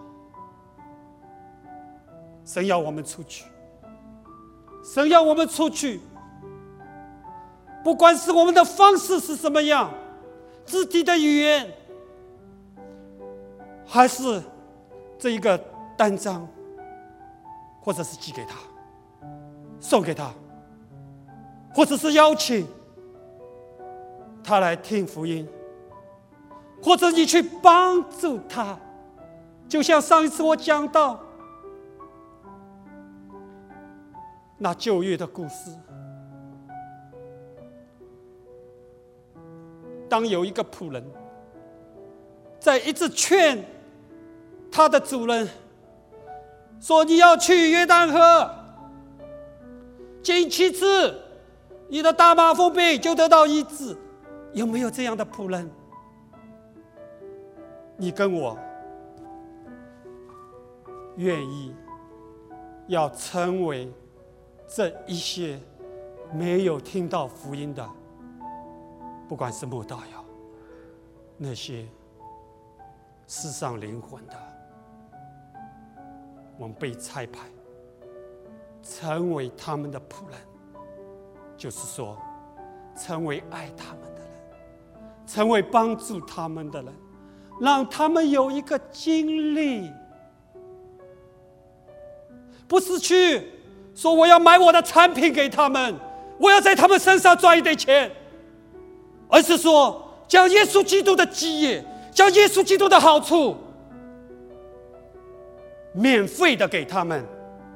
神要我们出去，神要我们出去，不管是我们的方式是什么样，肢体的语言， 还是这一个单张，或者是寄给他，送给他，或者是邀请他来听福音，或者你去帮助他，就像上一次我讲到那旧约的故事，当有一个仆人在一直劝他的主人说，你要去约旦河经七次，你的大麻风病就得到医治。有没有这样的仆人？你跟我愿意要成为这一些没有听到福音的，不管是慕道友，那些世上灵魂的，我们被差派成为他们的仆人，就是说成为爱他们的人，成为帮助他们的人，让他们有一个经历，不是去说我要买我的产品给他们，我要在他们身上赚一点钱，而是说将耶稣基督的基业，将耶稣基督的好处免费的给他们，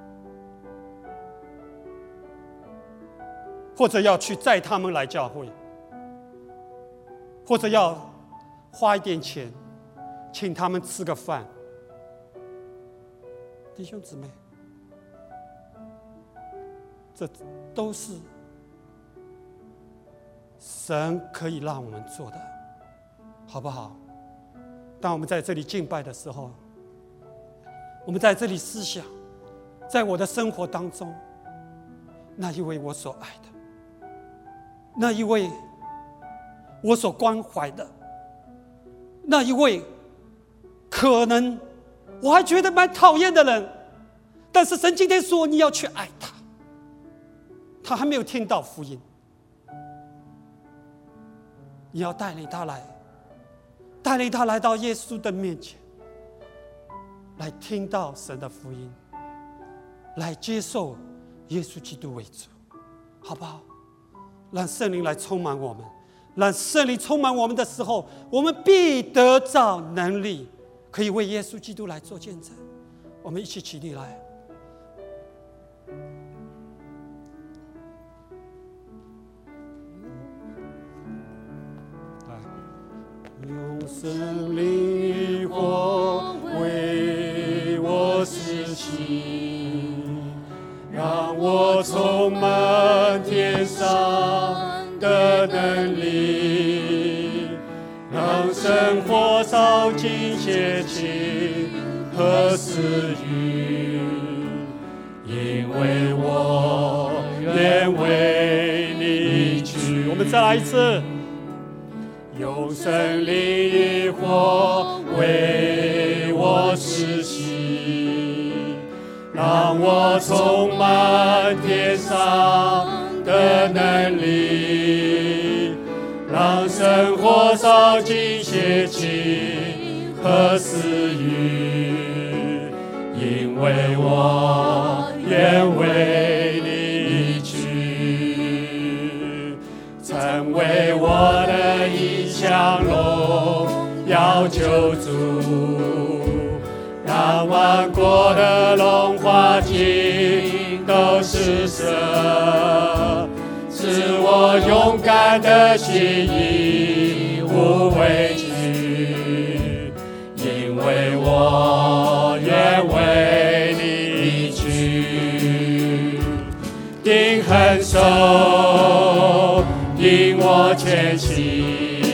或者要去载他们来教会，或者要花一点钱请他们吃个饭。弟兄姊妹，这都是神可以让我们做的，好不好？当我们在这里敬拜的时候，我们在这里思想，在我的生活当中，那一位我所爱的，那一位我所关怀的，那一位可能我还觉得蛮讨厌的人，但是神今天说你要去爱他，他还没有听到福音，你要带领他来，带领他来到耶稣的面前，来听到神的福音，来接受耶稣基督为主，好不好？让圣灵来充满我们，让圣灵充满我们的时候，我们必得着能力，可以为耶稣基督来做见证。我们一起起立来。用圣灵的火为我施行，让我充满天上的能力，让生活烧尽邪情和私欲，因为我愿为你去。我们再来一次。用圣灵火为我施行，让我充满天上的能力，让生活烧尽邪情和私欲，因为我愿为你去，成为我的一向荣耀救主，让万国的荣华尽都施舍，使我勇敢的心义无畏惧，因为我愿为你去，定恒守，引我前行。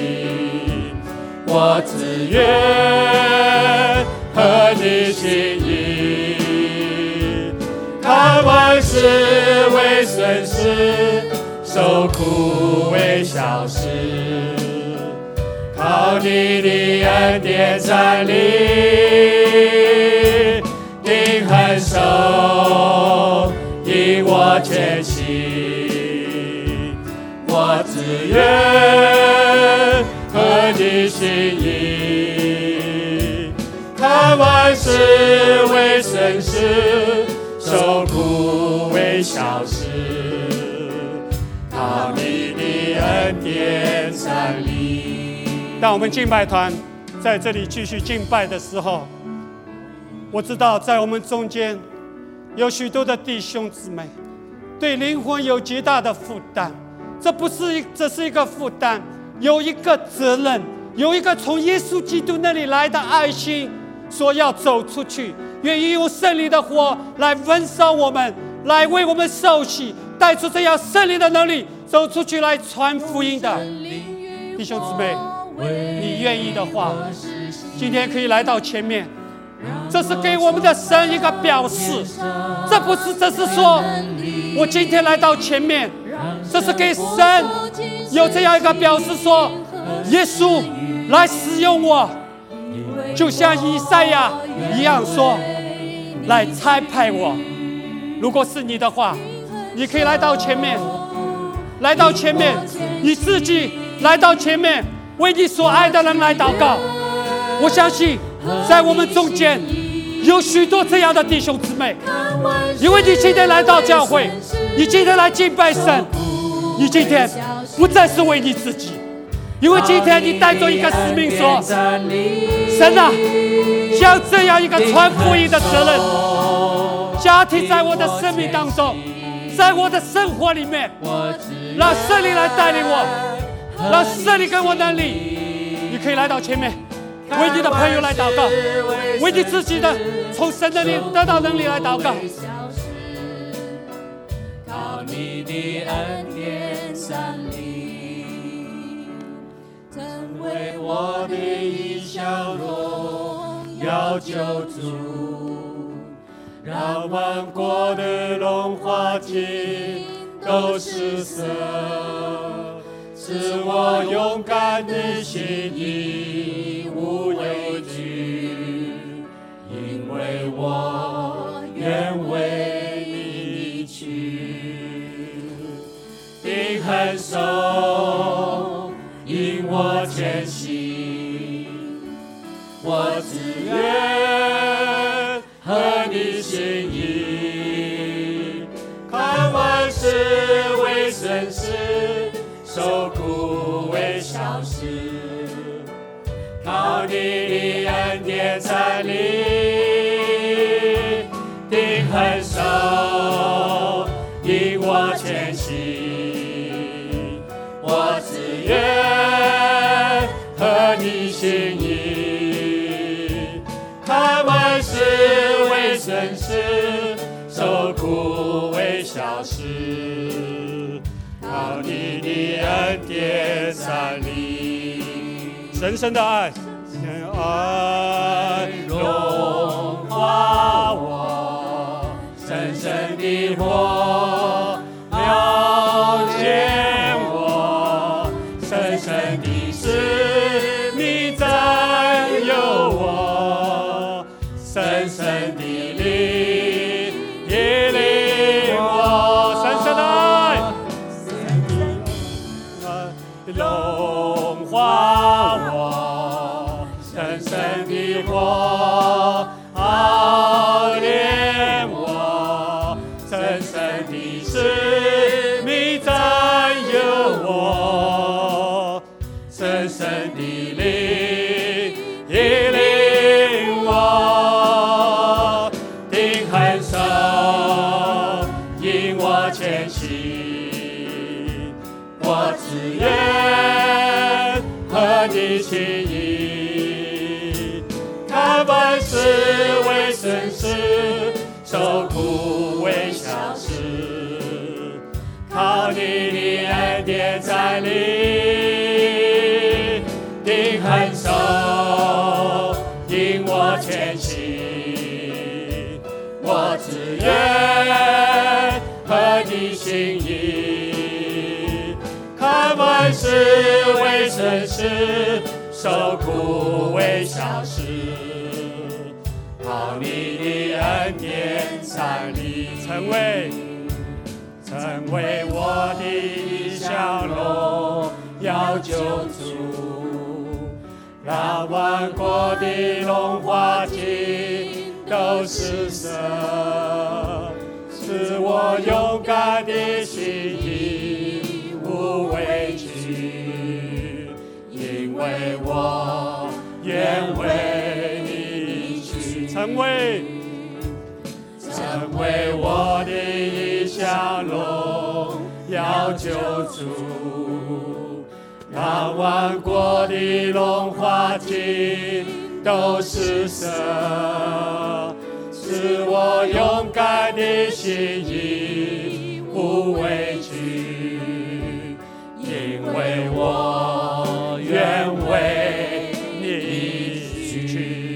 我自愿合你心意，看万事为损失，受苦为小事，靠你的恩典站立，定恒守，引我前行。我自愿合你心意， 看万事为损失，受苦为小事，靠你的恩典站立。当我们敬拜团在这里继续敬拜的时候，我知道在我们中间有许多的弟兄姊妹对灵魂有极大的负担，这不是一这是一个负担，有一个责任，有一个从耶稣基督那里来的爱心，说要走出去，愿意用圣灵的火来焚烧我们，来为我们受洗，带出这样圣灵的能力，走出去来传福音的弟兄姊妹，你愿意的话，今天可以来到前面。这是给我们的神一个表示，这不是这是说我今天来到前面，这是给神有这样一个表示，说耶稣来使用我，就像以赛亚一样说，来差派我。如果是你的话，你可以来到前面，来到前面，你自己来到前面，为你所爱的人来祷告。我相信在我们中间有许多这样的弟兄姊妹，因为你今天来到教会，你今天来敬拜神，你今天不再是为你自己，因为今天你带着一个使命说，神啊，像这样一个传福音的责任，家庭在我的生命当中，在我的生活里面，让圣灵来带领我，让圣灵给我能力。你可以来到前面，为你的朋友来祷告，为你自己的从神那里得到能力来祷告。靠你的恩典站立，成为我的一小荣耀救主，让万国的荣华尽都失色，使我勇敢的心义无畏惧，因为我愿为你离去。定恒手引我前行，我只愿和你心意，看万事为损失，受苦为小事，靠你的恩典站立，定恒手引我前行，我只愿和你心意，看万事为损失，受苦为小事，靠你的恩典站立。神圣的爱，爱融化我，深深的火了解我，深深的使命占有我，深深的灵引领我，神圣的爱融化我，深深的火熬炼我，深深的使命占有我，深深的灵引领我，定恒手引我前行，我只愿和你心意，看万事为损失，受苦为小事，靠你的恩典站立，定恒手引我前行，我只愿和你心意，看万事为损失，受苦为小事，靠你的恩典站立，成为成为我的一项荣耀救主， 让万国的荣华尽都失色，使我勇敢的心义无畏惧，因为我愿为你去成为成为我的一项荣耀救主，让万国的荣华尽都失色，使我勇敢的心义无畏惧，因为我愿为你去。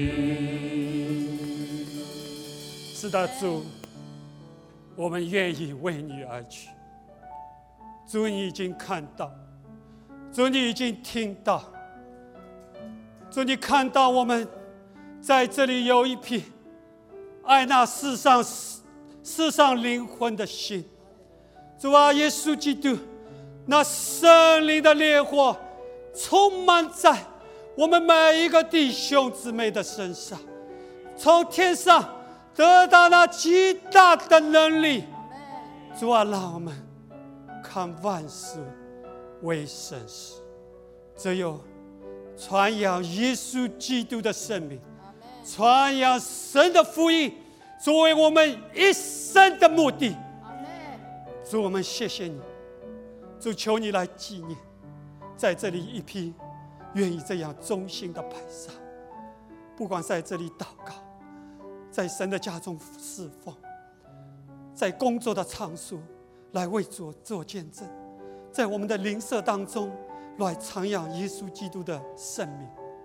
是的，主，我们愿意为你而去。主，你已经看到，主，你已经听到，主，你看到我们在这里有一批爱那世上世上灵魂的心。主啊，耶稣基督，那圣灵的烈火充满在我们每一个弟兄姊妹的身上，从天上得到那极大的能力。主啊，让我们看万事为神事，只有传扬耶稣基督的圣名，传扬神的福音，作为我们一生的目的。主，我们谢谢你，主，求你来纪念在这里一批愿意这样忠心的摆上，不管在这里祷告，在神的家中侍奉，在工作的场所来为主做见证，在我们的灵舍当中来传扬耶稣基督的圣名。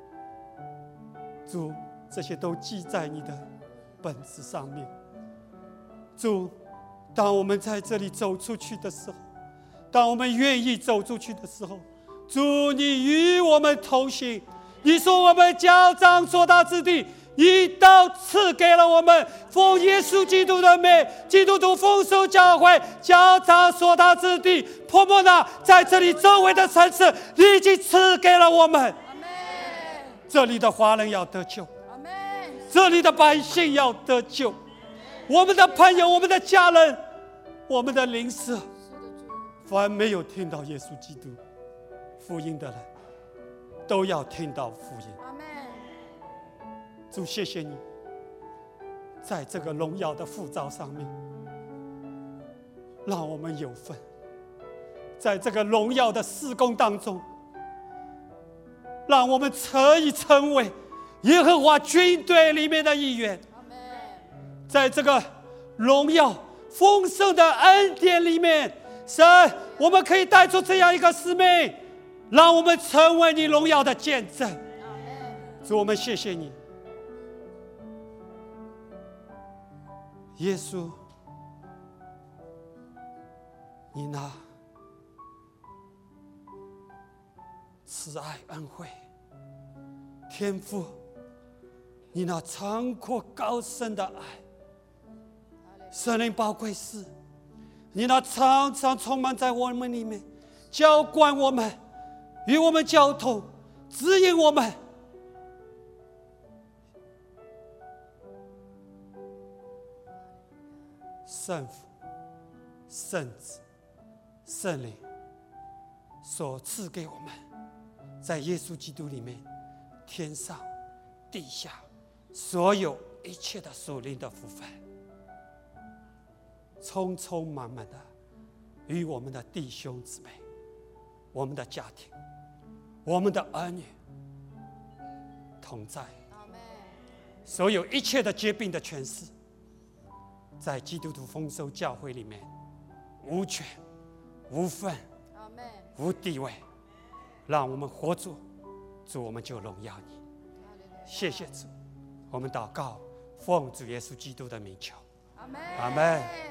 主，这些都记在你的本子上面。主，当我们在这里走出去的时候，当我们愿意走出去的时候，主，你与我们同行。你说我们交账所到之地，你都赐给了我们。奉耶稣基督的名，基督徒丰收教会交账所到之地，婆莫那在这里周围的城市，你已经赐给了我们。这里的华人要得救，这里的百姓要得救，我们的朋友，我们的家人，我们的邻舍，凡没有听到耶稣基督福音的人，都要听到福音。主，谢谢你，在这个荣耀的护照上面，让我们有份，在这个荣耀的事工当中，让我们可以成为耶和华军队里面的一员，在这个荣耀丰盛的恩典里面，神，我们可以带出这样一个使命，让我们成为你荣耀的见证。主，我们谢谢你，耶稣，你那慈爱恩惠，天父，你那长阔高深的爱，圣灵宝贵师，你那常常充满在我们里面，浇灌我们，与我们交通，指引我们。圣父、圣子、圣灵所赐给我们，在耶稣基督里面，天上、地下所有一切的属灵的福分，充充满满的与我们的弟兄姊妹、我们的家庭、我们的儿女同在。所有一切的疾病的权势，在基督徒丰收教会里面无权、无份、无地位，让我们活主，主，我们就荣耀你。谢谢主，我们祷告，奉主耶稣基督的名求，阿们。